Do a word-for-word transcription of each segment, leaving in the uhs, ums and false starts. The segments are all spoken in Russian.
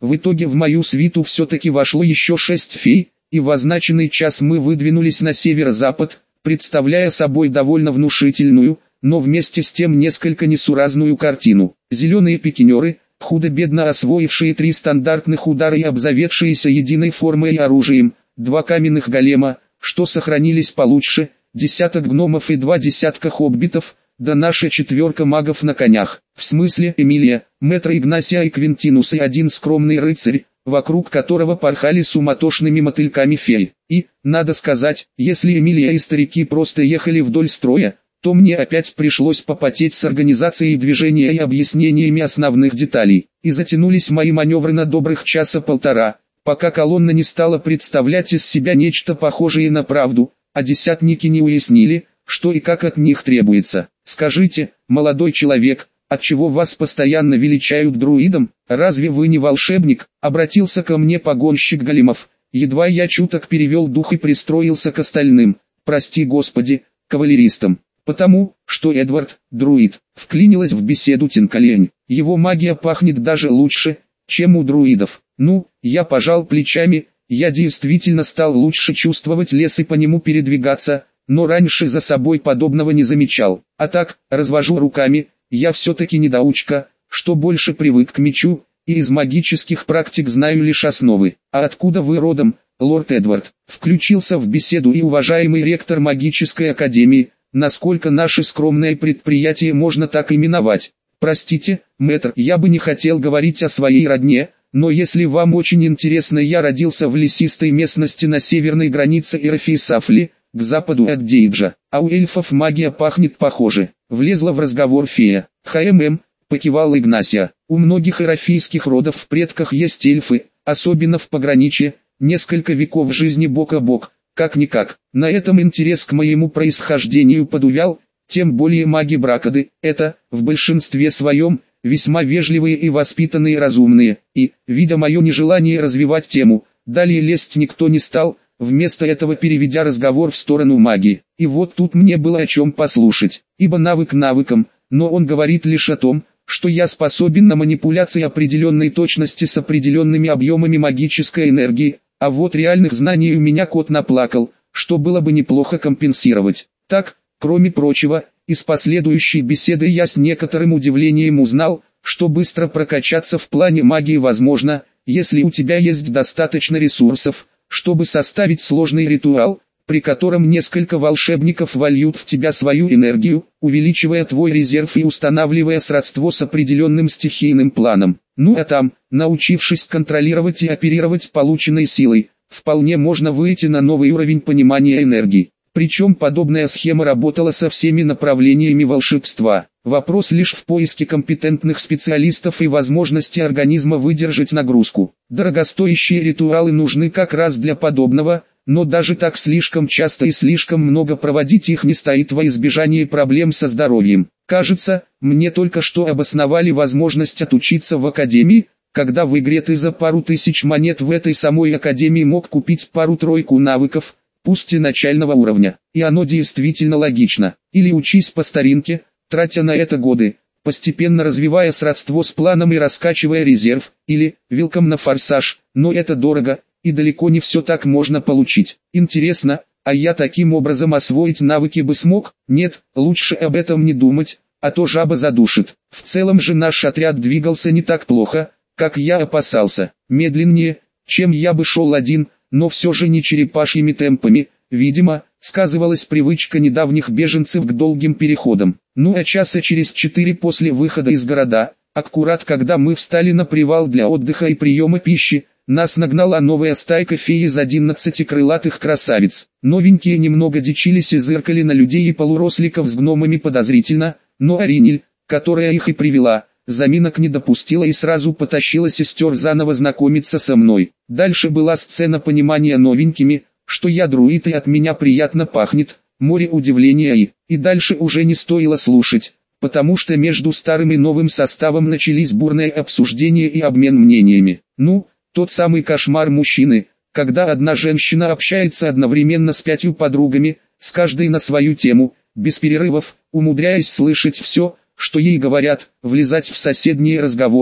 В итоге в мою свиту все-таки вошло еще шесть фей, и в означенный час мы выдвинулись на северо-запад, представляя собой довольно внушительную, но вместе с тем несколько несуразную картину. Зеленые пикинеры, худо-бедно освоившие три стандартных удара и обзаведшиеся единой формой и оружием, два каменных голема, что сохранились получше, десяток гномов и два десятка хоббитов, да наша четверка магов на конях, в смысле Эмилия, Мэтра Игнасия и Квинтинус и один скромный рыцарь, вокруг которого порхали суматошными мотыльками феи. И, надо сказать, если Эмилия и старики просто ехали вдоль строя, то мне опять пришлось попотеть с организацией движения и объяснениями основных деталей, и затянулись мои маневры на добрых часа полтора, пока колонна не стала представлять из себя нечто похожее на правду, а десятники не уяснили, что и как от них требуется. «Скажите, молодой человек, отчего вас постоянно величают друидом, разве вы не волшебник?» — обратился ко мне погонщик големов. Едва я чуток перевел дух и пристроился к остальным, прости господи, кавалеристам. Потому, что Эдвард, друид, вклинилась в беседу Тинкалень. Его магия пахнет даже лучше, чем у друидов. Ну, я пожал плечами, я действительно стал лучше чувствовать лес и по нему передвигаться, но раньше за собой подобного не замечал. А так, развожу руками, я все-таки недоучка, что больше привык к мечу, и из магических практик знаю лишь основы. А откуда вы родом, лорд Эдвард? Включился в беседу и уважаемый ректор магической академии, насколько наше скромное предприятие можно так именовать. Простите, мэтр, я бы не хотел говорить о своей родне, но если вам очень интересно, я родился в лесистой местности на северной границе Эрфи-Сафли, к западу от Дейджа, а у эльфов магия пахнет похоже. Влезла в разговор фея. «ХММ», покивал Игнасия, у многих эрафийских родов в предках есть эльфы, особенно в пограничье, несколько веков жизни бок о бок. Как-никак, на этом интерес к моему происхождению подувял, тем более маги-бракоды, это, в большинстве своем, весьма вежливые и воспитанные разумные, и, видя мое нежелание развивать тему, далее лезть никто не стал, вместо этого переведя разговор в сторону магии. И вот тут мне было о чем послушать, ибо навык навыком, но он говорит лишь о том, что я способен на манипуляции определенной точности с определенными объемами магической энергии, а вот реальных знаний у меня кот наплакал, что было бы неплохо компенсировать. Так, кроме прочего, из последующей беседы я с некоторым удивлением узнал, что быстро прокачаться в плане магии возможно, если у тебя есть достаточно ресурсов, чтобы составить сложный ритуал, при котором несколько волшебников вольют в тебя свою энергию, увеличивая твой резерв и устанавливая сродство с определенным стихийным планом. Ну а там, научившись контролировать и оперировать полученной силой, вполне можно выйти на новый уровень понимания энергии. Причем подобная схема работала со всеми направлениями волшебства. Вопрос лишь в поиске компетентных специалистов и возможности организма выдержать нагрузку. Дорогостоящие ритуалы нужны как раз для подобного, но даже так слишком часто и слишком много проводить их не стоит во избежание проблем со здоровьем. Кажется, мне только что обосновали возможность отучиться в академии, когда в игре ты за пару тысяч монет в этой самой академии мог купить пару-тройку навыков, пусть и начального уровня. И оно действительно логично. Или учись по старинке, тратя на это годы, постепенно развивая сродство с планом и раскачивая резерв, или «Велком на форсаж», но это дорого, и далеко не все так можно получить. Интересно, а я таким образом освоить навыки бы смог? Нет, лучше об этом не думать, а то жаба задушит. В целом же наш отряд двигался не так плохо, как я опасался. Медленнее, чем я бы шел один, но все же не черепашьими темпами. Видимо, сказывалась привычка недавних беженцев к долгим переходам. Ну а часа через четыре после выхода из города, аккурат когда мы встали на привал для отдыха и приема пищи, нас нагнала новая стайка фей из одиннадцати крылатых красавиц. Новенькие немного дичились и зыркали на людей и полуросликов с гномами подозрительно, но Аринель, которая их и привела, заминок не допустила и сразу потащила сестер заново знакомиться со мной. Дальше была сцена понимания новенькими, что я друид и от меня приятно пахнет, море удивления и... И дальше уже не стоило слушать, потому что между старым и новым составом начались бурные обсуждения и обмен мнениями. Ну, тот самый кошмар мужчины, когда одна женщина общается одновременно с пятью подругами, с каждой на свою тему, без перерывов, умудряясь слышать все, что ей говорят, влезать в соседние разговоры,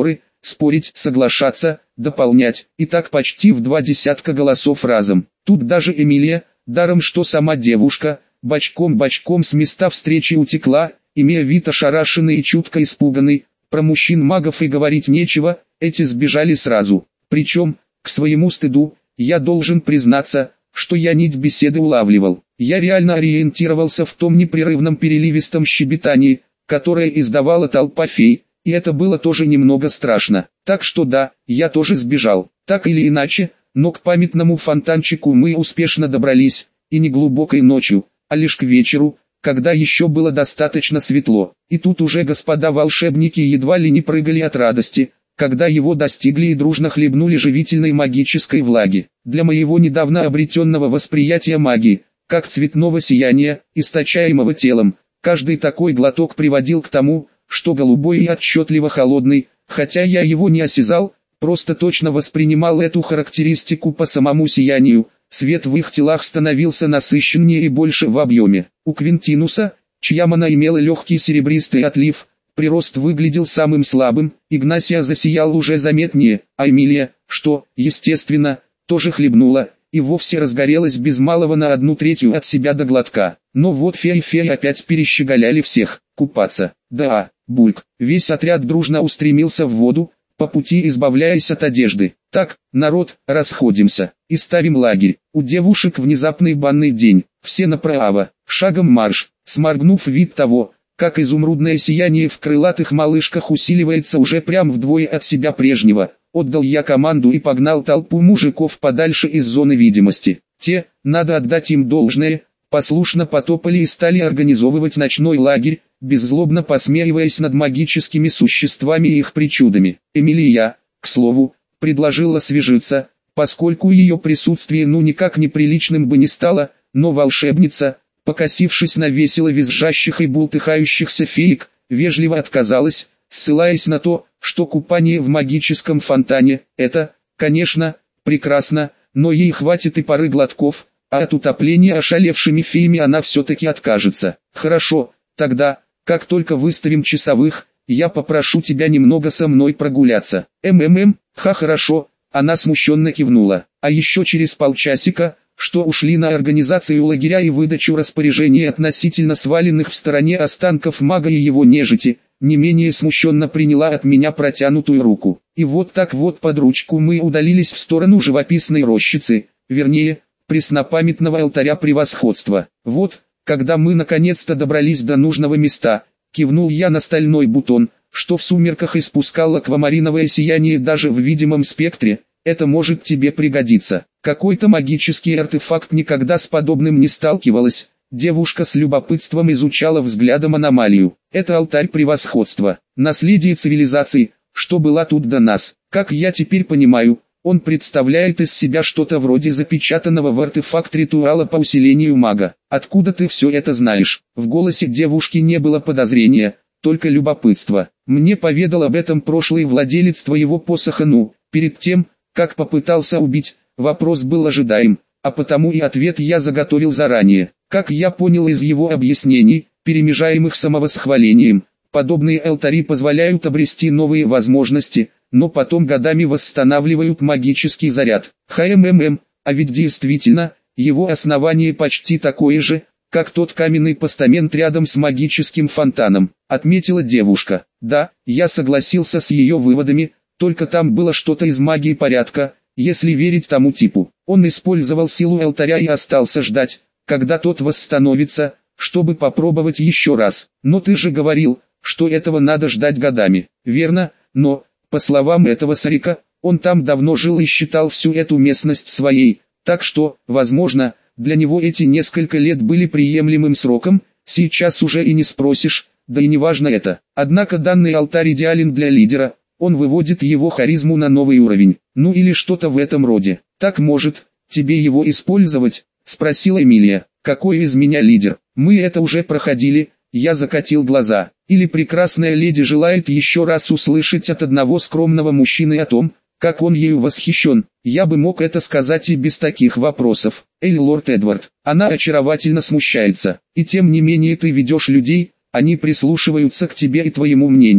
спорить, соглашаться, дополнять, и так почти в два десятка голосов разом. Тут даже Эмилия, даром что сама девушка, бочком-бочком с места встречи утекла, имея вид ошарашенный и чутко испуганный. Про мужчин-магов и говорить нечего, эти сбежали сразу. Причем, к своему стыду, я должен признаться, что я нить беседы улавливал. Я реально ориентировался в том непрерывном переливистом щебетании, которое издавала толпа фей, и это было тоже немного страшно. Так что да, я тоже сбежал. Так или иначе, но к памятному фонтанчику мы успешно добрались, и не глубокой ночью, а лишь к вечеру, когда еще было достаточно светло. И тут уже господа волшебники едва ли не прыгали от радости, когда его достигли и дружно хлебнули живительной магической влаги. Для моего недавно обретенного восприятия магии, как цветного сияния, источаемого телом, каждый такой глоток приводил к тому, что голубой и отчетливо холодный, хотя я его не осязал, просто точно воспринимал эту характеристику по самому сиянию. Свет в их телах становился насыщеннее и больше в объеме. У Квинтинуса, чья мана имела легкий серебристый отлив, прирост выглядел самым слабым, Игнасия засиял уже заметнее, а Эмилия, что, естественно, тоже хлебнула, и вовсе разгорелась без малого на одну третью от себя до глотка. Но вот феи феи опять перещеголяли всех, купаться. Да, бульк, весь отряд дружно устремился в воду, по пути избавляясь от одежды. Так, народ, расходимся, и ставим лагерь. У девушек внезапный банный день, все направо, шагом марш. Сморгнув вид того, как изумрудное сияние в крылатых малышках усиливается уже прям вдвое от себя прежнего, отдал я команду и погнал толпу мужиков подальше из зоны видимости. Те, надо отдать им должное, послушно потопали и стали организовывать ночной лагерь, беззлобно посмеиваясь над магическими существами и их причудами. Эмилия, к слову, предложила освежиться, поскольку ее присутствие ну никак неприличным бы не стало, но волшебница, покосившись на весело визжащих и бултыхающихся феек, вежливо отказалась, ссылаясь на то, что купание в магическом фонтане – это, конечно, прекрасно, но ей хватит и пары глотков, а от утопления ошалевшими феями она все-таки откажется. Хорошо, тогда, как только выставим часовых, я попрошу тебя немного со мной прогуляться. МММ, ха хорошо, она смущенно кивнула. А еще через полчасика, что ушли на организацию лагеря и выдачу распоряжений относительно сваленных в стороне останков мага и его нежити, не менее смущенно приняла от меня протянутую руку. И вот так вот под ручку мы удалились в сторону живописной рощицы, вернее, преснопамятного алтаря превосходства. Вот, когда мы наконец-то добрались до нужного места, кивнул я на стальной бутон, что в сумерках испускал аквамариновое сияние даже в видимом спектре. Это может тебе пригодиться. Какой-то магический артефакт, никогда с подобным не сталкивалась. Девушка с любопытством изучала взглядом аномалию. Это алтарь превосходства, наследие цивилизации, что была тут до нас. Как я теперь понимаю, он представляет из себя что-то вроде запечатанного в артефакт ритуала по усилению мага. Откуда ты все это знаешь? В голосе девушки не было подозрения, только любопытство. Мне поведал об этом прошлый владелец твоего посоха, ну, перед тем, как попытался убить. Вопрос был ожидаем, а потому и ответ я заготовил заранее. Как я понял из его объяснений, перемежаемых самовосхвалением, подобные алтари позволяют обрести новые возможности, но потом годами восстанавливают магический заряд. ХММ, а ведь действительно, его основание почти такое же, как тот каменный постамент рядом с магическим фонтаном, отметила девушка. Да, я согласился с ее выводами, только там было что-то из магии порядка, если верить тому типу. Он использовал силу алтаря и остался ждать, когда тот восстановится, чтобы попробовать еще раз. Но ты же говорил, что этого надо ждать годами. Верно, но, по словам этого Сарика, он там давно жил и считал всю эту местность своей, так что, возможно, для него эти несколько лет были приемлемым сроком, сейчас уже и не спросишь, да и не важно это. Однако данный алтарь идеален для лидера, он выводит его харизму на новый уровень, ну или что-то в этом роде. Так может, тебе его использовать? Спросила Эмилия. Какой из меня лидер? Мы это уже проходили, я закатил глаза. Или прекрасная леди желает еще раз услышать от одного скромного мужчины о том, как он ею восхищен. Я бы мог это сказать и без таких вопросов. Эй, лорд Эдвард, она очаровательно смущается. И тем не менее ты ведешь людей, они прислушиваются к тебе и твоему мнению.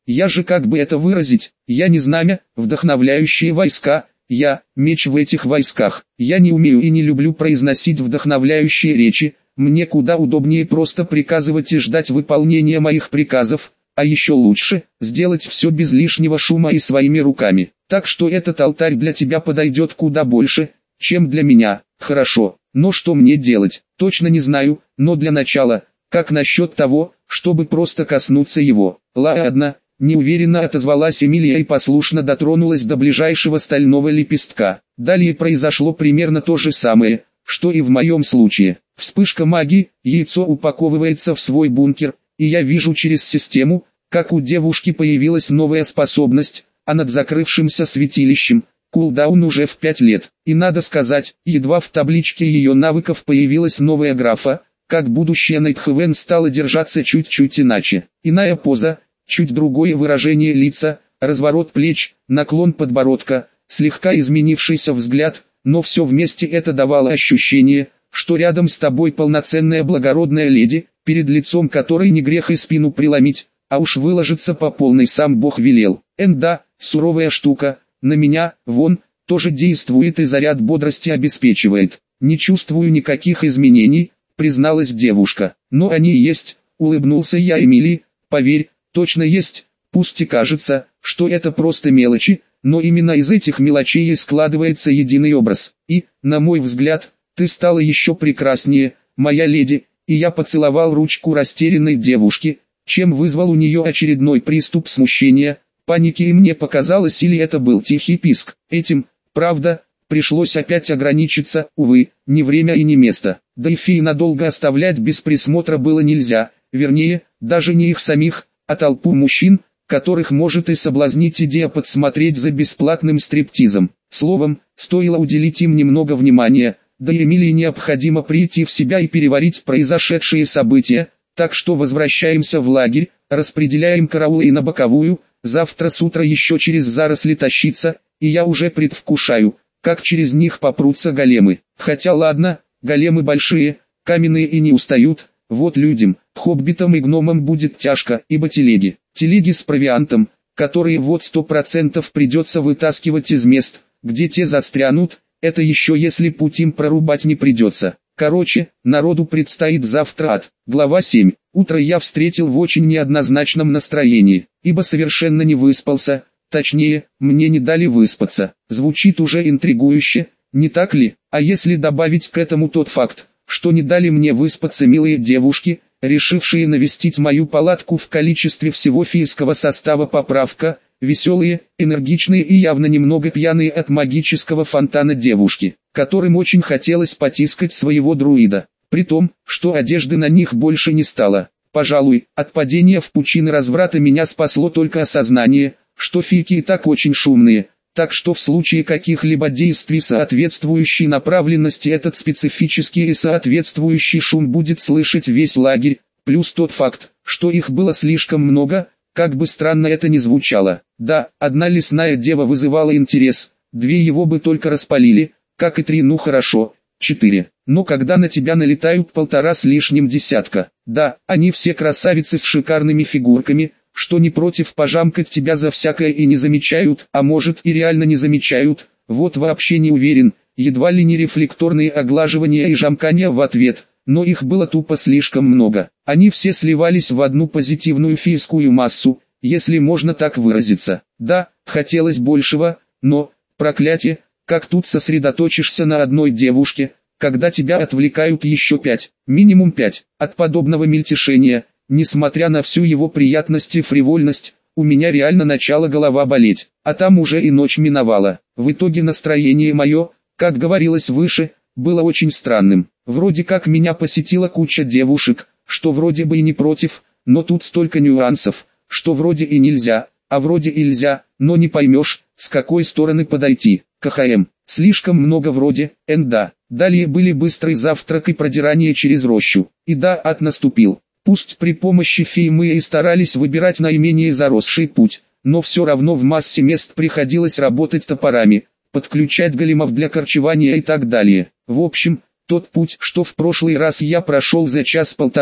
Я же как бы это выразить, я не знамя, вдохновляющие войска, я меч в этих войсках. Я не умею и не люблю произносить вдохновляющие речи, мне куда удобнее просто приказывать и ждать выполнения моих приказов, а еще лучше, сделать все без лишнего шума и своими руками. Так что этот алтарь для тебя подойдет куда больше, чем для меня. Хорошо, но что мне делать, точно не знаю, но для начала, как насчет того, чтобы просто коснуться его? Ладно, неуверенно отозвалась Эмилия и послушно дотронулась до ближайшего стального лепестка. Далее произошло примерно то же самое, что и в моем случае. Вспышка магии, яйцо упаковывается в свой бункер, и я вижу через систему, как у девушки появилась новая способность, а над закрывшимся святилищем кулдаун уже в пять лет. И надо сказать, едва в табличке ее навыков появилась новая графа, как будущее Найтхевен стало держаться чуть-чуть иначе. Иная поза, чуть другое выражение лица, разворот плеч, наклон подбородка, слегка изменившийся взгляд, но все вместе это давало ощущение, что рядом с тобой полноценная благородная леди, перед лицом которой не грех и спину преломить, а уж выложиться по полной сам Бог велел. Энда, суровая штука, на меня, вон, тоже действует и заряд бодрости обеспечивает. Не чувствую никаких изменений, призналась девушка. Но они есть, улыбнулся я Эмилии, поверь, точно есть, пусть и кажется, что это просто мелочи, но именно из этих мелочей и складывается единый образ. И, на мой взгляд, ты стала еще прекраснее, моя леди, и я поцеловал ручку растерянной девушки, чем вызвал у нее очередной приступ смущения, паники, и мне показалось, или это был тихий писк. Этим, правда, пришлось опять ограничиться, увы, не время и не место. Да и фей надолго оставлять без присмотра было нельзя, вернее, даже не их самих, а толпу мужчин, которых может и соблазнить идея подсмотреть за бесплатным стриптизом. Словом, стоило уделить им немного внимания, да и Эмилии необходимо прийти в себя и переварить произошедшие события, так что возвращаемся в лагерь, распределяем караулы и на боковую, завтра с утра еще через заросли тащиться, и я уже предвкушаю, как через них попрутся големы. Хотя ладно, големы большие, каменные и не устают, вот людям, хоббитам и гномам будет тяжко, ибо телеги, телеги с провиантом, которые вот сто процентов придется вытаскивать из мест, где те застрянут, это еще если путь им прорубать не придется. Короче, народу предстоит завтра ад. Глава семь. Утро я встретил в очень неоднозначном настроении, ибо совершенно не выспался, точнее, мне не дали выспаться. Звучит уже интригующе, не так ли? А если добавить к этому тот факт, что не дали мне выспаться милые девушки, решившие навестить мою палатку в количестве всего фейского состава поправка, веселые, энергичные и явно немного пьяные от магического фонтана девушки, которым очень хотелось потискать своего друида, при том, что одежды на них больше не стало. Пожалуй, от падения в пучины разврата меня спасло только осознание, что фейки и так очень шумные, так что в случае каких-либо действий соответствующей направленности этот специфический и соответствующий шум будет слышать весь лагерь, плюс тот факт, что их было слишком много, как бы странно это ни звучало. Да, одна лесная дева вызывала интерес, две его бы только распалили, как и три, ну хорошо, четыре. Но когда на тебя налетают полтора с лишним десятка, да, они все красавицы с шикарными фигурками, что не против пожамкать тебя за всякое и не замечают, а может и реально не замечают, вот вообще не уверен, едва ли не рефлекторные оглаживания и жамкания в ответ, но их было тупо слишком много. Они все сливались в одну позитивную фейскую массу, если можно так выразиться. Да, хотелось большего, но, проклятие, как тут сосредоточишься на одной девушке, когда тебя отвлекают еще пять, минимум пять, от подобного мельтешения. Несмотря на всю его приятность и фривольность, у меня реально начала голова болеть, а там уже и ночь миновала. В итоге настроение мое, как говорилось выше, было очень странным. Вроде как меня посетила куча девушек, что вроде бы и не против, но тут столько нюансов, что вроде и нельзя, а вроде и нельзя, но не поймешь, с какой стороны подойти. КХМ. Слишком много вроде, энда. Далее были быстрый завтрак и продирание через рощу. И да, ад наступил. Пусть при помощи фей мы и старались выбирать наименее заросший путь, но все равно в массе мест приходилось работать топорами, подключать големов для корчевания и так далее. В общем, тот путь, что в прошлый раз я прошел за час-полтора,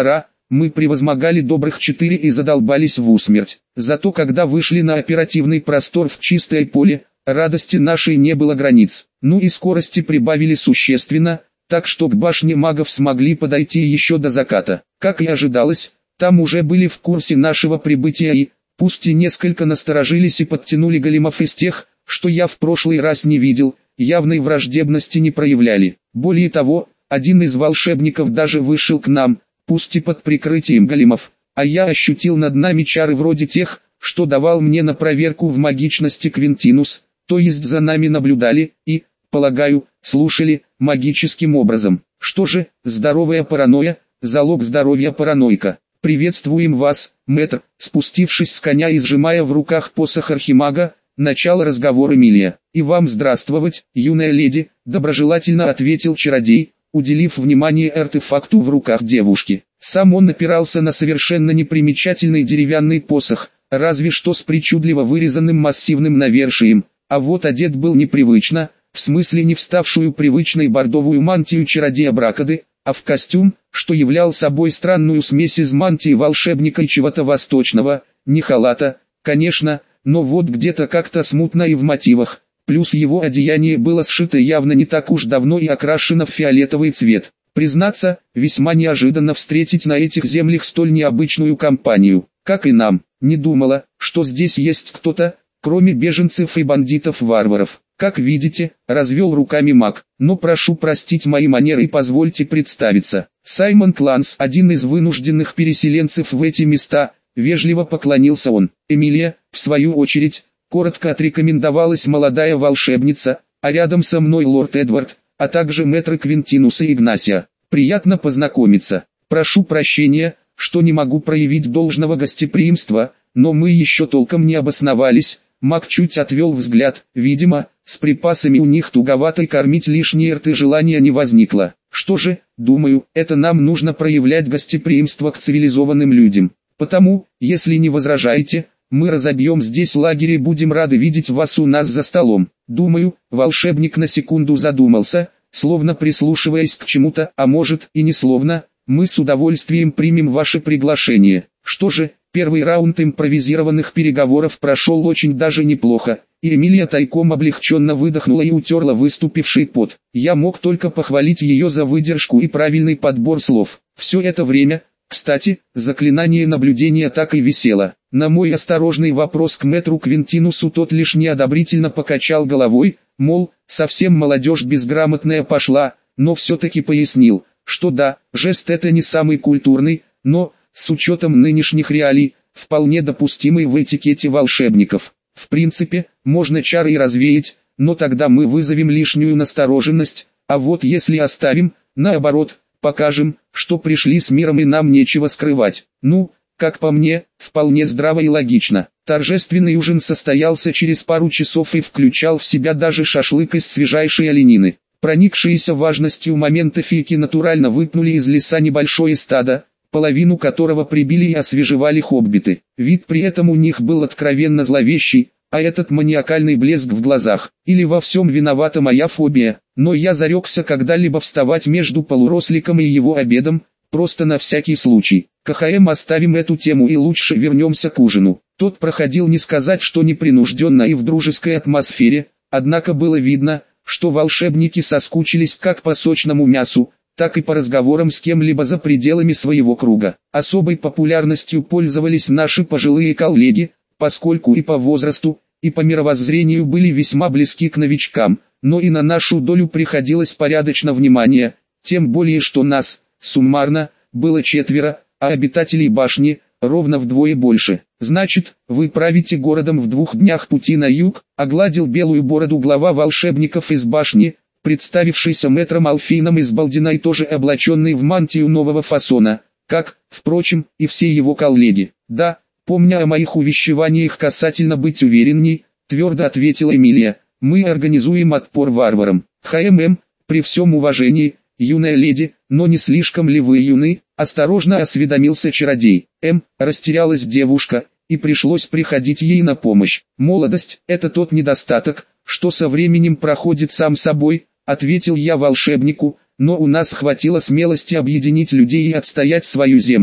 мы превозмогали добрых четыре и задолбались в усмерть. Зато когда вышли на оперативный простор в чистое поле, радости нашей не было границ. Ну и скорости прибавили существенно, так что к башне магов смогли подойти еще до заката. Как и ожидалось, там уже были в курсе нашего прибытия и, пусть и несколько насторожились и подтянули големов из тех, что я в прошлый раз не видел, явной враждебности не проявляли. Более того, один из волшебников даже вышел к нам, пусть и под прикрытием големов, а я ощутил над нами чары вроде тех, что давал мне на проверку в магичности Квинтинус, то есть за нами наблюдали и, полагаю, слушали магическим образом. Что же, здоровая паранойя, залог здоровья параноика. «Приветствуем вас, мэтр», спустившись с коня и сжимая в руках посох архимага, начало разговора Эмилия. «И вам здравствовать, юная леди», доброжелательно ответил чародей, уделив внимание артефакту в руках девушки. Сам он опирался на совершенно непримечательный деревянный посох, разве что с причудливо вырезанным массивным навершием, а вот одет был непривычно, в смысле не вставшую привычной бордовую мантию чародея Бракады, а в костюм, что являл собой странную смесь из мантии волшебника и чего-то восточного, не халата, конечно, но вот где-то как-то смутно и в мотивах, плюс его одеяние было сшито явно не так уж давно и окрашено в фиолетовый цвет. Признаться, весьма неожиданно встретить на этих землях столь необычную компанию, как и нам. Не думала, что здесь есть кто-то, кроме беженцев и бандитов-варваров. Как видите, развел руками маг, но прошу простить мои манеры и позвольте представиться. Саймон Кланс, один из вынужденных переселенцев в эти места, вежливо поклонился он. Эмилия, в свою очередь, коротко отрекомендовалась молодая волшебница, а рядом со мной лорд Эдвард, а также мэтр Квинтинус и Игнасия. Приятно познакомиться. Прошу прощения, что не могу проявить должного гостеприимства, но мы еще толком не обосновались. Маг чуть отвел взгляд, видимо, с припасами у них туговато и кормить лишние рты желания не возникло. Что же, думаю, это нам нужно проявлять гостеприимство к цивилизованным людям. Потому, если не возражаете, мы разобьем здесь лагерь и будем рады видеть вас у нас за столом. Думаю, волшебник на секунду задумался, словно прислушиваясь к чему-то, а может и не словно, мы с удовольствием примем ваше приглашение. Что же, первый раунд импровизированных переговоров прошел очень даже неплохо, и Эмилия тайком облегченно выдохнула и утерла выступивший пот. Я мог только похвалить ее за выдержку и правильный подбор слов. Все это время, кстати, заклинание наблюдения так и висело. На мой осторожный вопрос к мэтру Квинтинусу тот лишь неодобрительно покачал головой, мол, совсем молодежь безграмотная пошла, но все-таки пояснил, что да, жест это не самый культурный, но, с учетом нынешних реалий, вполне допустимый в этикете волшебников. В принципе, можно чары и развеять, но тогда мы вызовем лишнюю настороженность, а вот если оставим, наоборот, покажем, что пришли с миром и нам нечего скрывать. Ну, как по мне, вполне здраво и логично. Торжественный ужин состоялся через пару часов и включал в себя даже шашлык из свежайшей оленины. Проникшиеся важностью момента фейки натурально выпнули из леса небольшое стадо, половину которого прибили и освежевали хоббиты. Вид при этом у них был откровенно зловещий, а этот маниакальный блеск в глазах. Или во всем виновата моя фобия, но я зарекся когда-либо вставать между полуросликом и его обедом, просто на всякий случай. КХМ оставим эту тему и лучше вернемся к ужину. Тот проходил не сказать, что непринужденно и в дружеской атмосфере, однако было видно, что волшебники соскучились как по сочному мясу, так и по разговорам с кем-либо за пределами своего круга. Особой популярностью пользовались наши пожилые коллеги, поскольку и по возрасту, и по мировоззрению были весьма близки к новичкам, но и на нашу долю приходилось порядочно внимания, тем более что нас, суммарно, было четверо, а обитателей башни, ровно вдвое больше. Значит, вы правите городом в двух днях пути на юг, огладил белую бороду глава волшебников из башни, представившийся мэтром Алфейном из Балдина и тоже облаченный в мантию нового фасона, как, впрочем, и все его коллеги. Да, помня о моих увещеваниях касательно быть уверенней, твердо ответила Эмилия, мы организуем отпор варварам. ХММ, при всем уважении, юная леди, но не слишком ли вы юны? Осторожно осведомился чародей. М, растерялась девушка, и пришлось приходить ей на помощь. Молодость – это тот недостаток, что со временем проходит сам собой, ответил я волшебнику, но у нас хватило смелости объединить людей и отстоять свою землю.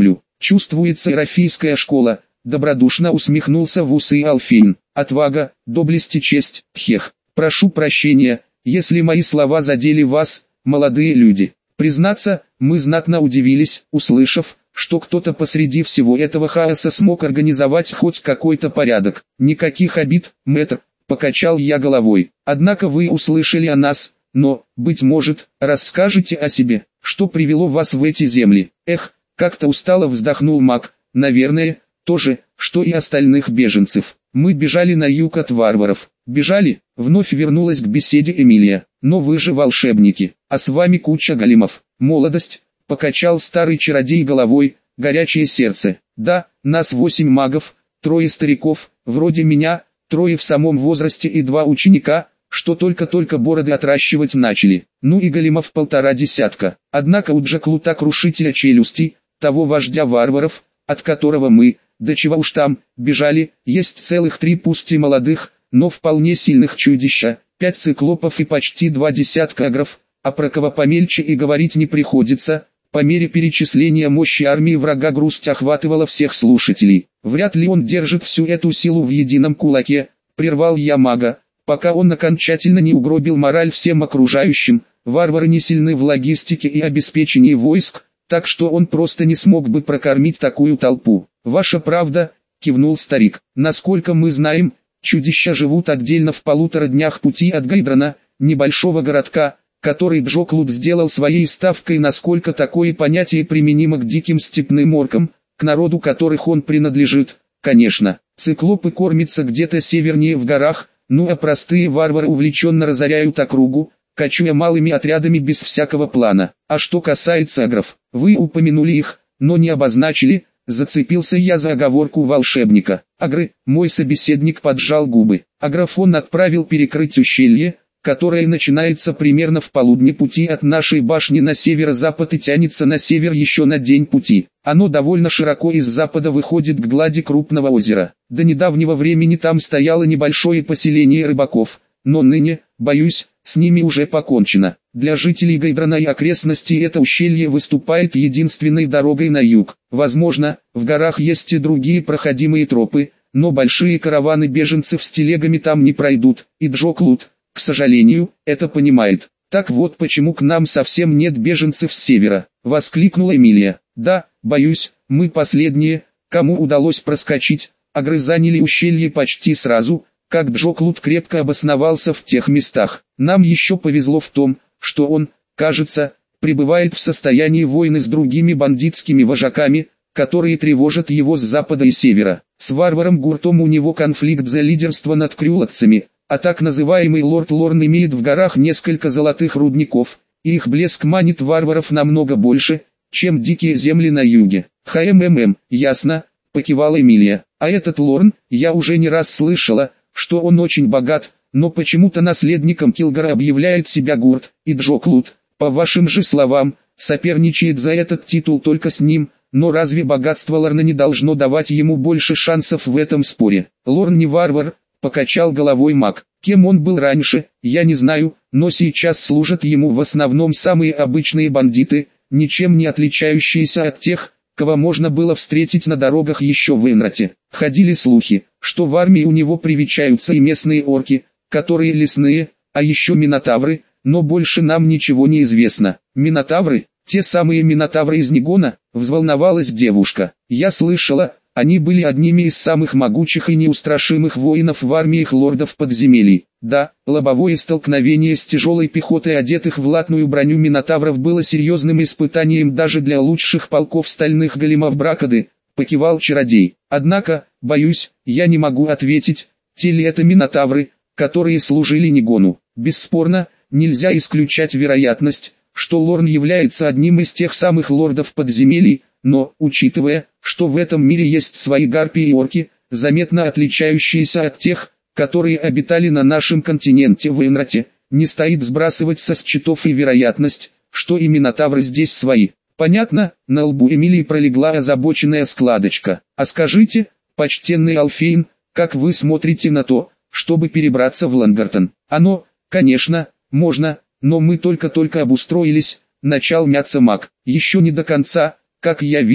Чувствуется эрафийская школа, добродушно усмехнулся в усы Алфейн. Отвага, доблесть и честь, хех. Прошу прощения, если мои слова задели вас, молодые люди. Признаться, мы знатно удивились, услышав, что кто-то посреди всего этого хаоса смог организовать хоть какой-то порядок. Никаких обид, мэтр, покачал я головой. Однако вы услышали о нас, но, быть может, расскажете о себе, что привело вас в эти земли. Эх, как-то устало вздохнул маг, наверное, то же, что и остальных беженцев. Мы бежали на юг от варваров. Бежали, вновь вернулась к беседе Эмилия. Но вы же волшебники, а с вами куча големов. Молодость, покачал старый чародей головой, горячее сердце. Да, нас восемь магов, трое стариков, вроде меня, трое в самом возрасте и два ученика, что только-только бороды отращивать начали. Ну и големов полтора десятка. Однако у Джоклута, крушителя челюстей, того вождя варваров, от которого мы, да чего уж там, бежали, есть целых три пусть и молодых, но вполне сильных чудища, пять циклопов и почти два десятка агров, а про кого помельче и говорить не приходится. По мере перечисления мощи армии врага грусть охватывала всех слушателей. Вряд ли он держит всю эту силу в едином кулаке, прервал я мага, пока он окончательно не угробил мораль всем окружающим. Варвары не сильны в логистике и обеспечении войск, так что он просто не смог бы прокормить такую толпу. Ваша правда, кивнул старик. Насколько мы знаем, чудища живут отдельно в полутора днях пути от Гайдрана, небольшого городка, который Джоклут сделал своей ставкой, насколько такое понятие применимо к диким степным оркам, к народу которых он принадлежит. Конечно, циклопы кормятся где-то севернее в горах, ну а простые варвары увлеченно разоряют округу, кочуя малыми отрядами без всякого плана. А что касается агров, вы упомянули их, но не обозначили. Зацепился я за оговорку волшебника. Агры, мой собеседник поджал губы. Аграфон отправил перекрыть ущелье, которое начинается примерно в полудне пути от нашей башни на северо-запад и тянется на север еще на день пути. Оно довольно широко из запада выходит к глади крупного озера. До недавнего времени там стояло небольшое поселение рыбаков, но ныне, боюсь, с ними уже покончено. Для жителей Гайдрана и окрестностей это ущелье выступает единственной дорогой на юг. Возможно, в горах есть и другие проходимые тропы, но большие караваны беженцев с телегами там не пройдут, и Джоклут, к сожалению, это понимает. Так вот почему к нам совсем нет беженцев с севера, воскликнула Эмилия. Да, боюсь, мы последние, кому удалось проскочить, агры заняли ущелье почти сразу, как Джоклут крепко обосновался в тех местах. Нам еще повезло в том, что он, кажется, пребывает в состоянии войны с другими бандитскими вожаками, которые тревожат его с запада и севера. С варваром Гуртом у него конфликт за лидерство над крюлотцами, а так называемый лорд Лорн имеет в горах несколько золотых рудников, и их блеск манит варваров намного больше, чем дикие земли на юге. Хммм, ясно, покивала Эмилия. А этот Лорн, я уже не раз слышала, что он очень богат, но почему-то наследником Килгора объявляет себя Гурт, и Джоклут, по вашим же словам, соперничает за этот титул только с ним, но разве богатство Лорна не должно давать ему больше шансов в этом споре? Лорн не варвар, покачал головой маг. Кем он был раньше, я не знаю, но сейчас служат ему в основном самые обычные бандиты, ничем не отличающиеся от тех, кого можно было встретить на дорогах еще в Энрате. Ходили слухи, что в армии у него привечаются и местные орки, которые лесные, а еще минотавры, но больше нам ничего не известно. Минотавры, те самые минотавры из Нигона, взволновалась девушка. Я слышала, они были одними из самых могучих и неустрашимых воинов в армиях лордов подземелий. Да, лобовое столкновение с тяжелой пехотой, одетых в латную броню минотавров, было серьезным испытанием даже для лучших полков стальных големов Бракады, покивал чародей. Однако, боюсь, я не могу ответить, те ли это минотавры, которые служили Нигону. Бесспорно, нельзя исключать вероятность, что Лорн является одним из тех самых лордов подземелий, но, учитывая, что в этом мире есть свои гарпии и орки, заметно отличающиеся от тех, которые обитали на нашем континенте в Энрате, не стоит сбрасывать со счетов и вероятность, что и минотавры здесь свои. Понятно, на лбу Эмилии пролегла озабоченная складочка. А скажите, почтенный Алфейн, как вы смотрите на то, чтобы перебраться в Лангартон? Оно, конечно, можно, но мы только-только обустроились, начал мяться маг. Еще не до конца, как я вижу,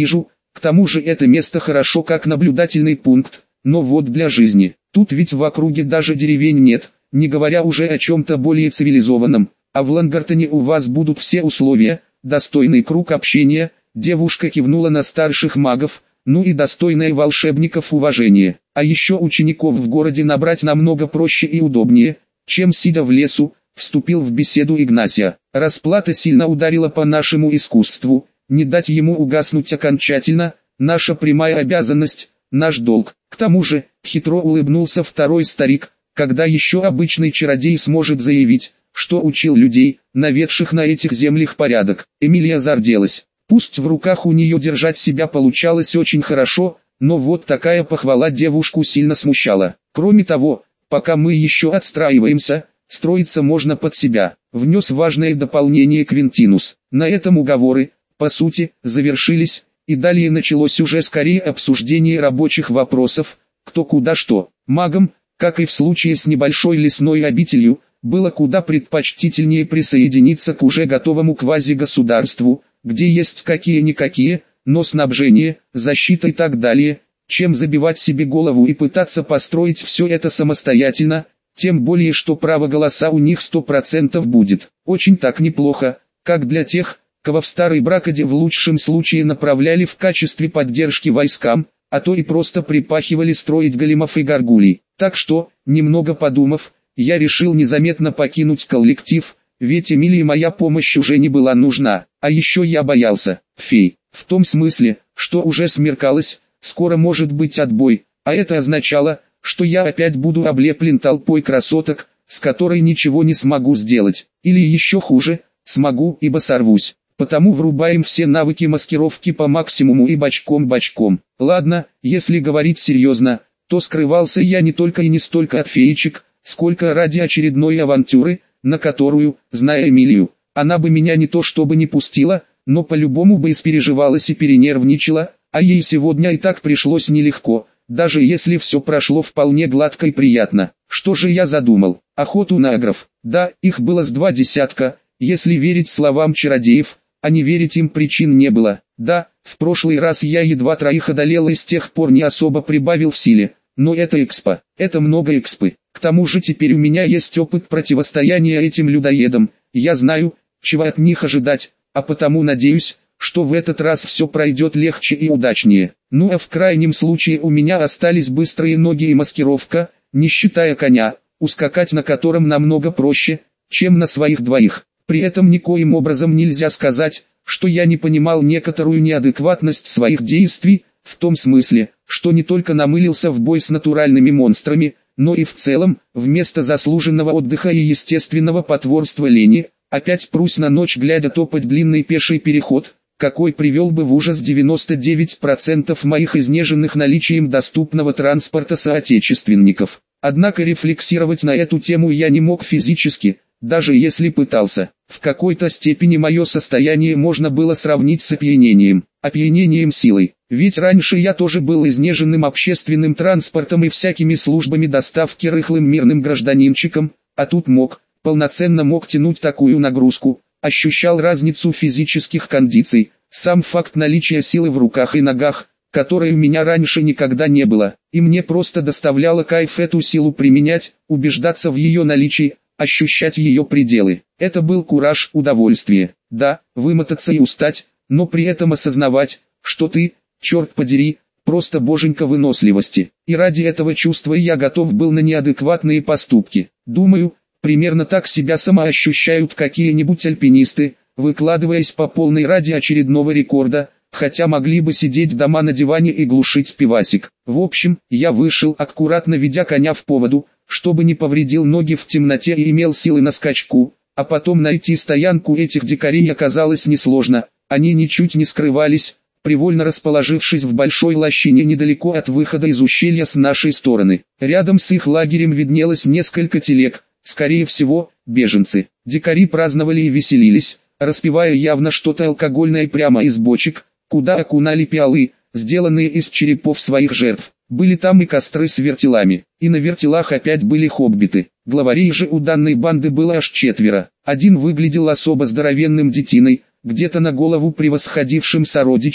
К тому же это место хорошо как наблюдательный пункт, но вот для жизни. Тут ведь в округе даже деревень нет, не говоря уже о чем-то более цивилизованном. А в Лангартоне у вас будут все условия, достойный круг общения, девушка кивнула на старших магов, ну и достойное волшебников уважение. А еще учеников в городе набрать намного проще и удобнее, чем сидя в лесу, вступил в беседу Игнасия. Расплата сильно ударила по нашему искусству, не дать ему угаснуть окончательно, наша прямая обязанность, наш долг. К тому же, хитро улыбнулся второй старик, когда еще обычный чародей сможет заявить, что учил людей, наведших на этих землях порядок. Эмилия зарделась. Пусть в руках у нее держать себя получалось очень хорошо, но вот такая похвала девушку сильно смущала. Кроме того, пока мы еще отстраиваемся, строиться можно под себя, внес важное дополнение Квинтинус. На этом уговоры, по сути, завершились, и далее началось уже скорее обсуждение рабочих вопросов, кто куда что. Магам, как и в случае с небольшой лесной обителью, было куда предпочтительнее присоединиться к уже готовому квази-государству, где есть какие-никакие, но снабжение, защита и так далее, чем забивать себе голову и пытаться построить все это самостоятельно, тем более что право голоса у них сто процентов будет. Очень так неплохо, как для тех, кого в старой Бракаде в лучшем случае направляли в качестве поддержки войскам, а то и просто припахивали строить големов и горгулей. Так что, немного подумав, я решил незаметно покинуть коллектив, ведь Эмилии моя помощь уже не была нужна. А еще я боялся фей, в том смысле, что уже смеркалось, скоро может быть отбой, а это означало, что я опять буду облеплен толпой красоток, с которой ничего не смогу сделать. Или еще хуже, смогу, ибо сорвусь. Потому врубаем все навыки маскировки по максимуму и бочком-бочком. Ладно, если говорить серьезно, то скрывался я не только и не столько от феечек, сколько ради очередной авантюры, на которую, зная Эмилию, она бы меня не то чтобы не пустила, но по-любому бы испереживалась и перенервничала, а ей сегодня и так пришлось нелегко, даже если все прошло вполне гладко и приятно. Что же я задумал? Охоту на агров. Да, их было с два десятка, если верить словам чародеев, а не верить им причин не было. Да, в прошлый раз я едва троих одолел и с тех пор не особо прибавил в силе, но это экспо, это много экспы. К тому же теперь у меня есть опыт противостояния этим людоедам, я знаю, чего от них ожидать, а потому надеюсь, что в этот раз все пройдет легче и удачнее. Ну а в крайнем случае у меня остались быстрые ноги и маскировка, не считая коня, ускакать на котором намного проще, чем на своих двоих. При этом никоим образом нельзя сказать, что я не понимал некоторую неадекватность своих действий, в том смысле, что не только намылился в бой с натуральными монстрами, но и в целом, вместо заслуженного отдыха и естественного потворства лени, опять прусь на ночь глядя топать длинный пеший переход, какой привел бы в ужас девяносто девять процентов моих изнеженных наличием доступного транспорта соотечественников. Однако рефлексировать на эту тему я не мог физически, даже если пытался. В какой-то степени мое состояние можно было сравнить с опьянением, опьянением силой. Ведь раньше я тоже был изнеженным общественным транспортом и всякими службами доставки рыхлым мирным гражданинчиком, а тут мог, полноценно мог тянуть такую нагрузку, ощущал разницу физических кондиций, сам факт наличия силы в руках и ногах, которой у меня раньше никогда не было, и мне просто доставляло кайф эту силу применять, убеждаться в ее наличии, ощущать ее пределы. Это был кураж, удовольствие. Да, вымотаться и устать, но при этом осознавать, что ты, черт подери, просто боженька выносливости. И ради этого чувства я готов был на неадекватные поступки. Думаю, примерно так себя самоощущают какие-нибудь альпинисты, выкладываясь по полной ради очередного рекорда, хотя могли бы сидеть дома на диване и глушить пивасик. В общем, я вышел, аккуратно ведя коня в поводу, чтобы не повредил ноги в темноте и имел силы на скачку, а потом найти стоянку этих дикарей оказалось несложно, они ничуть не скрывались, привольно расположившись в большой лощине недалеко от выхода из ущелья с нашей стороны. Рядом с их лагерем виднелось несколько телег, скорее всего, беженцы. Дикари праздновали и веселились, распивая явно что-то алкогольное прямо из бочек, куда окунали пиалы, сделанные из черепов своих жертв. Были там и костры с вертелами, и на вертелах опять были хоббиты. Главарей же у данной банды было аж четверо. Один выглядел особо здоровенным детиной, где-то на голову превосходившим сородичей,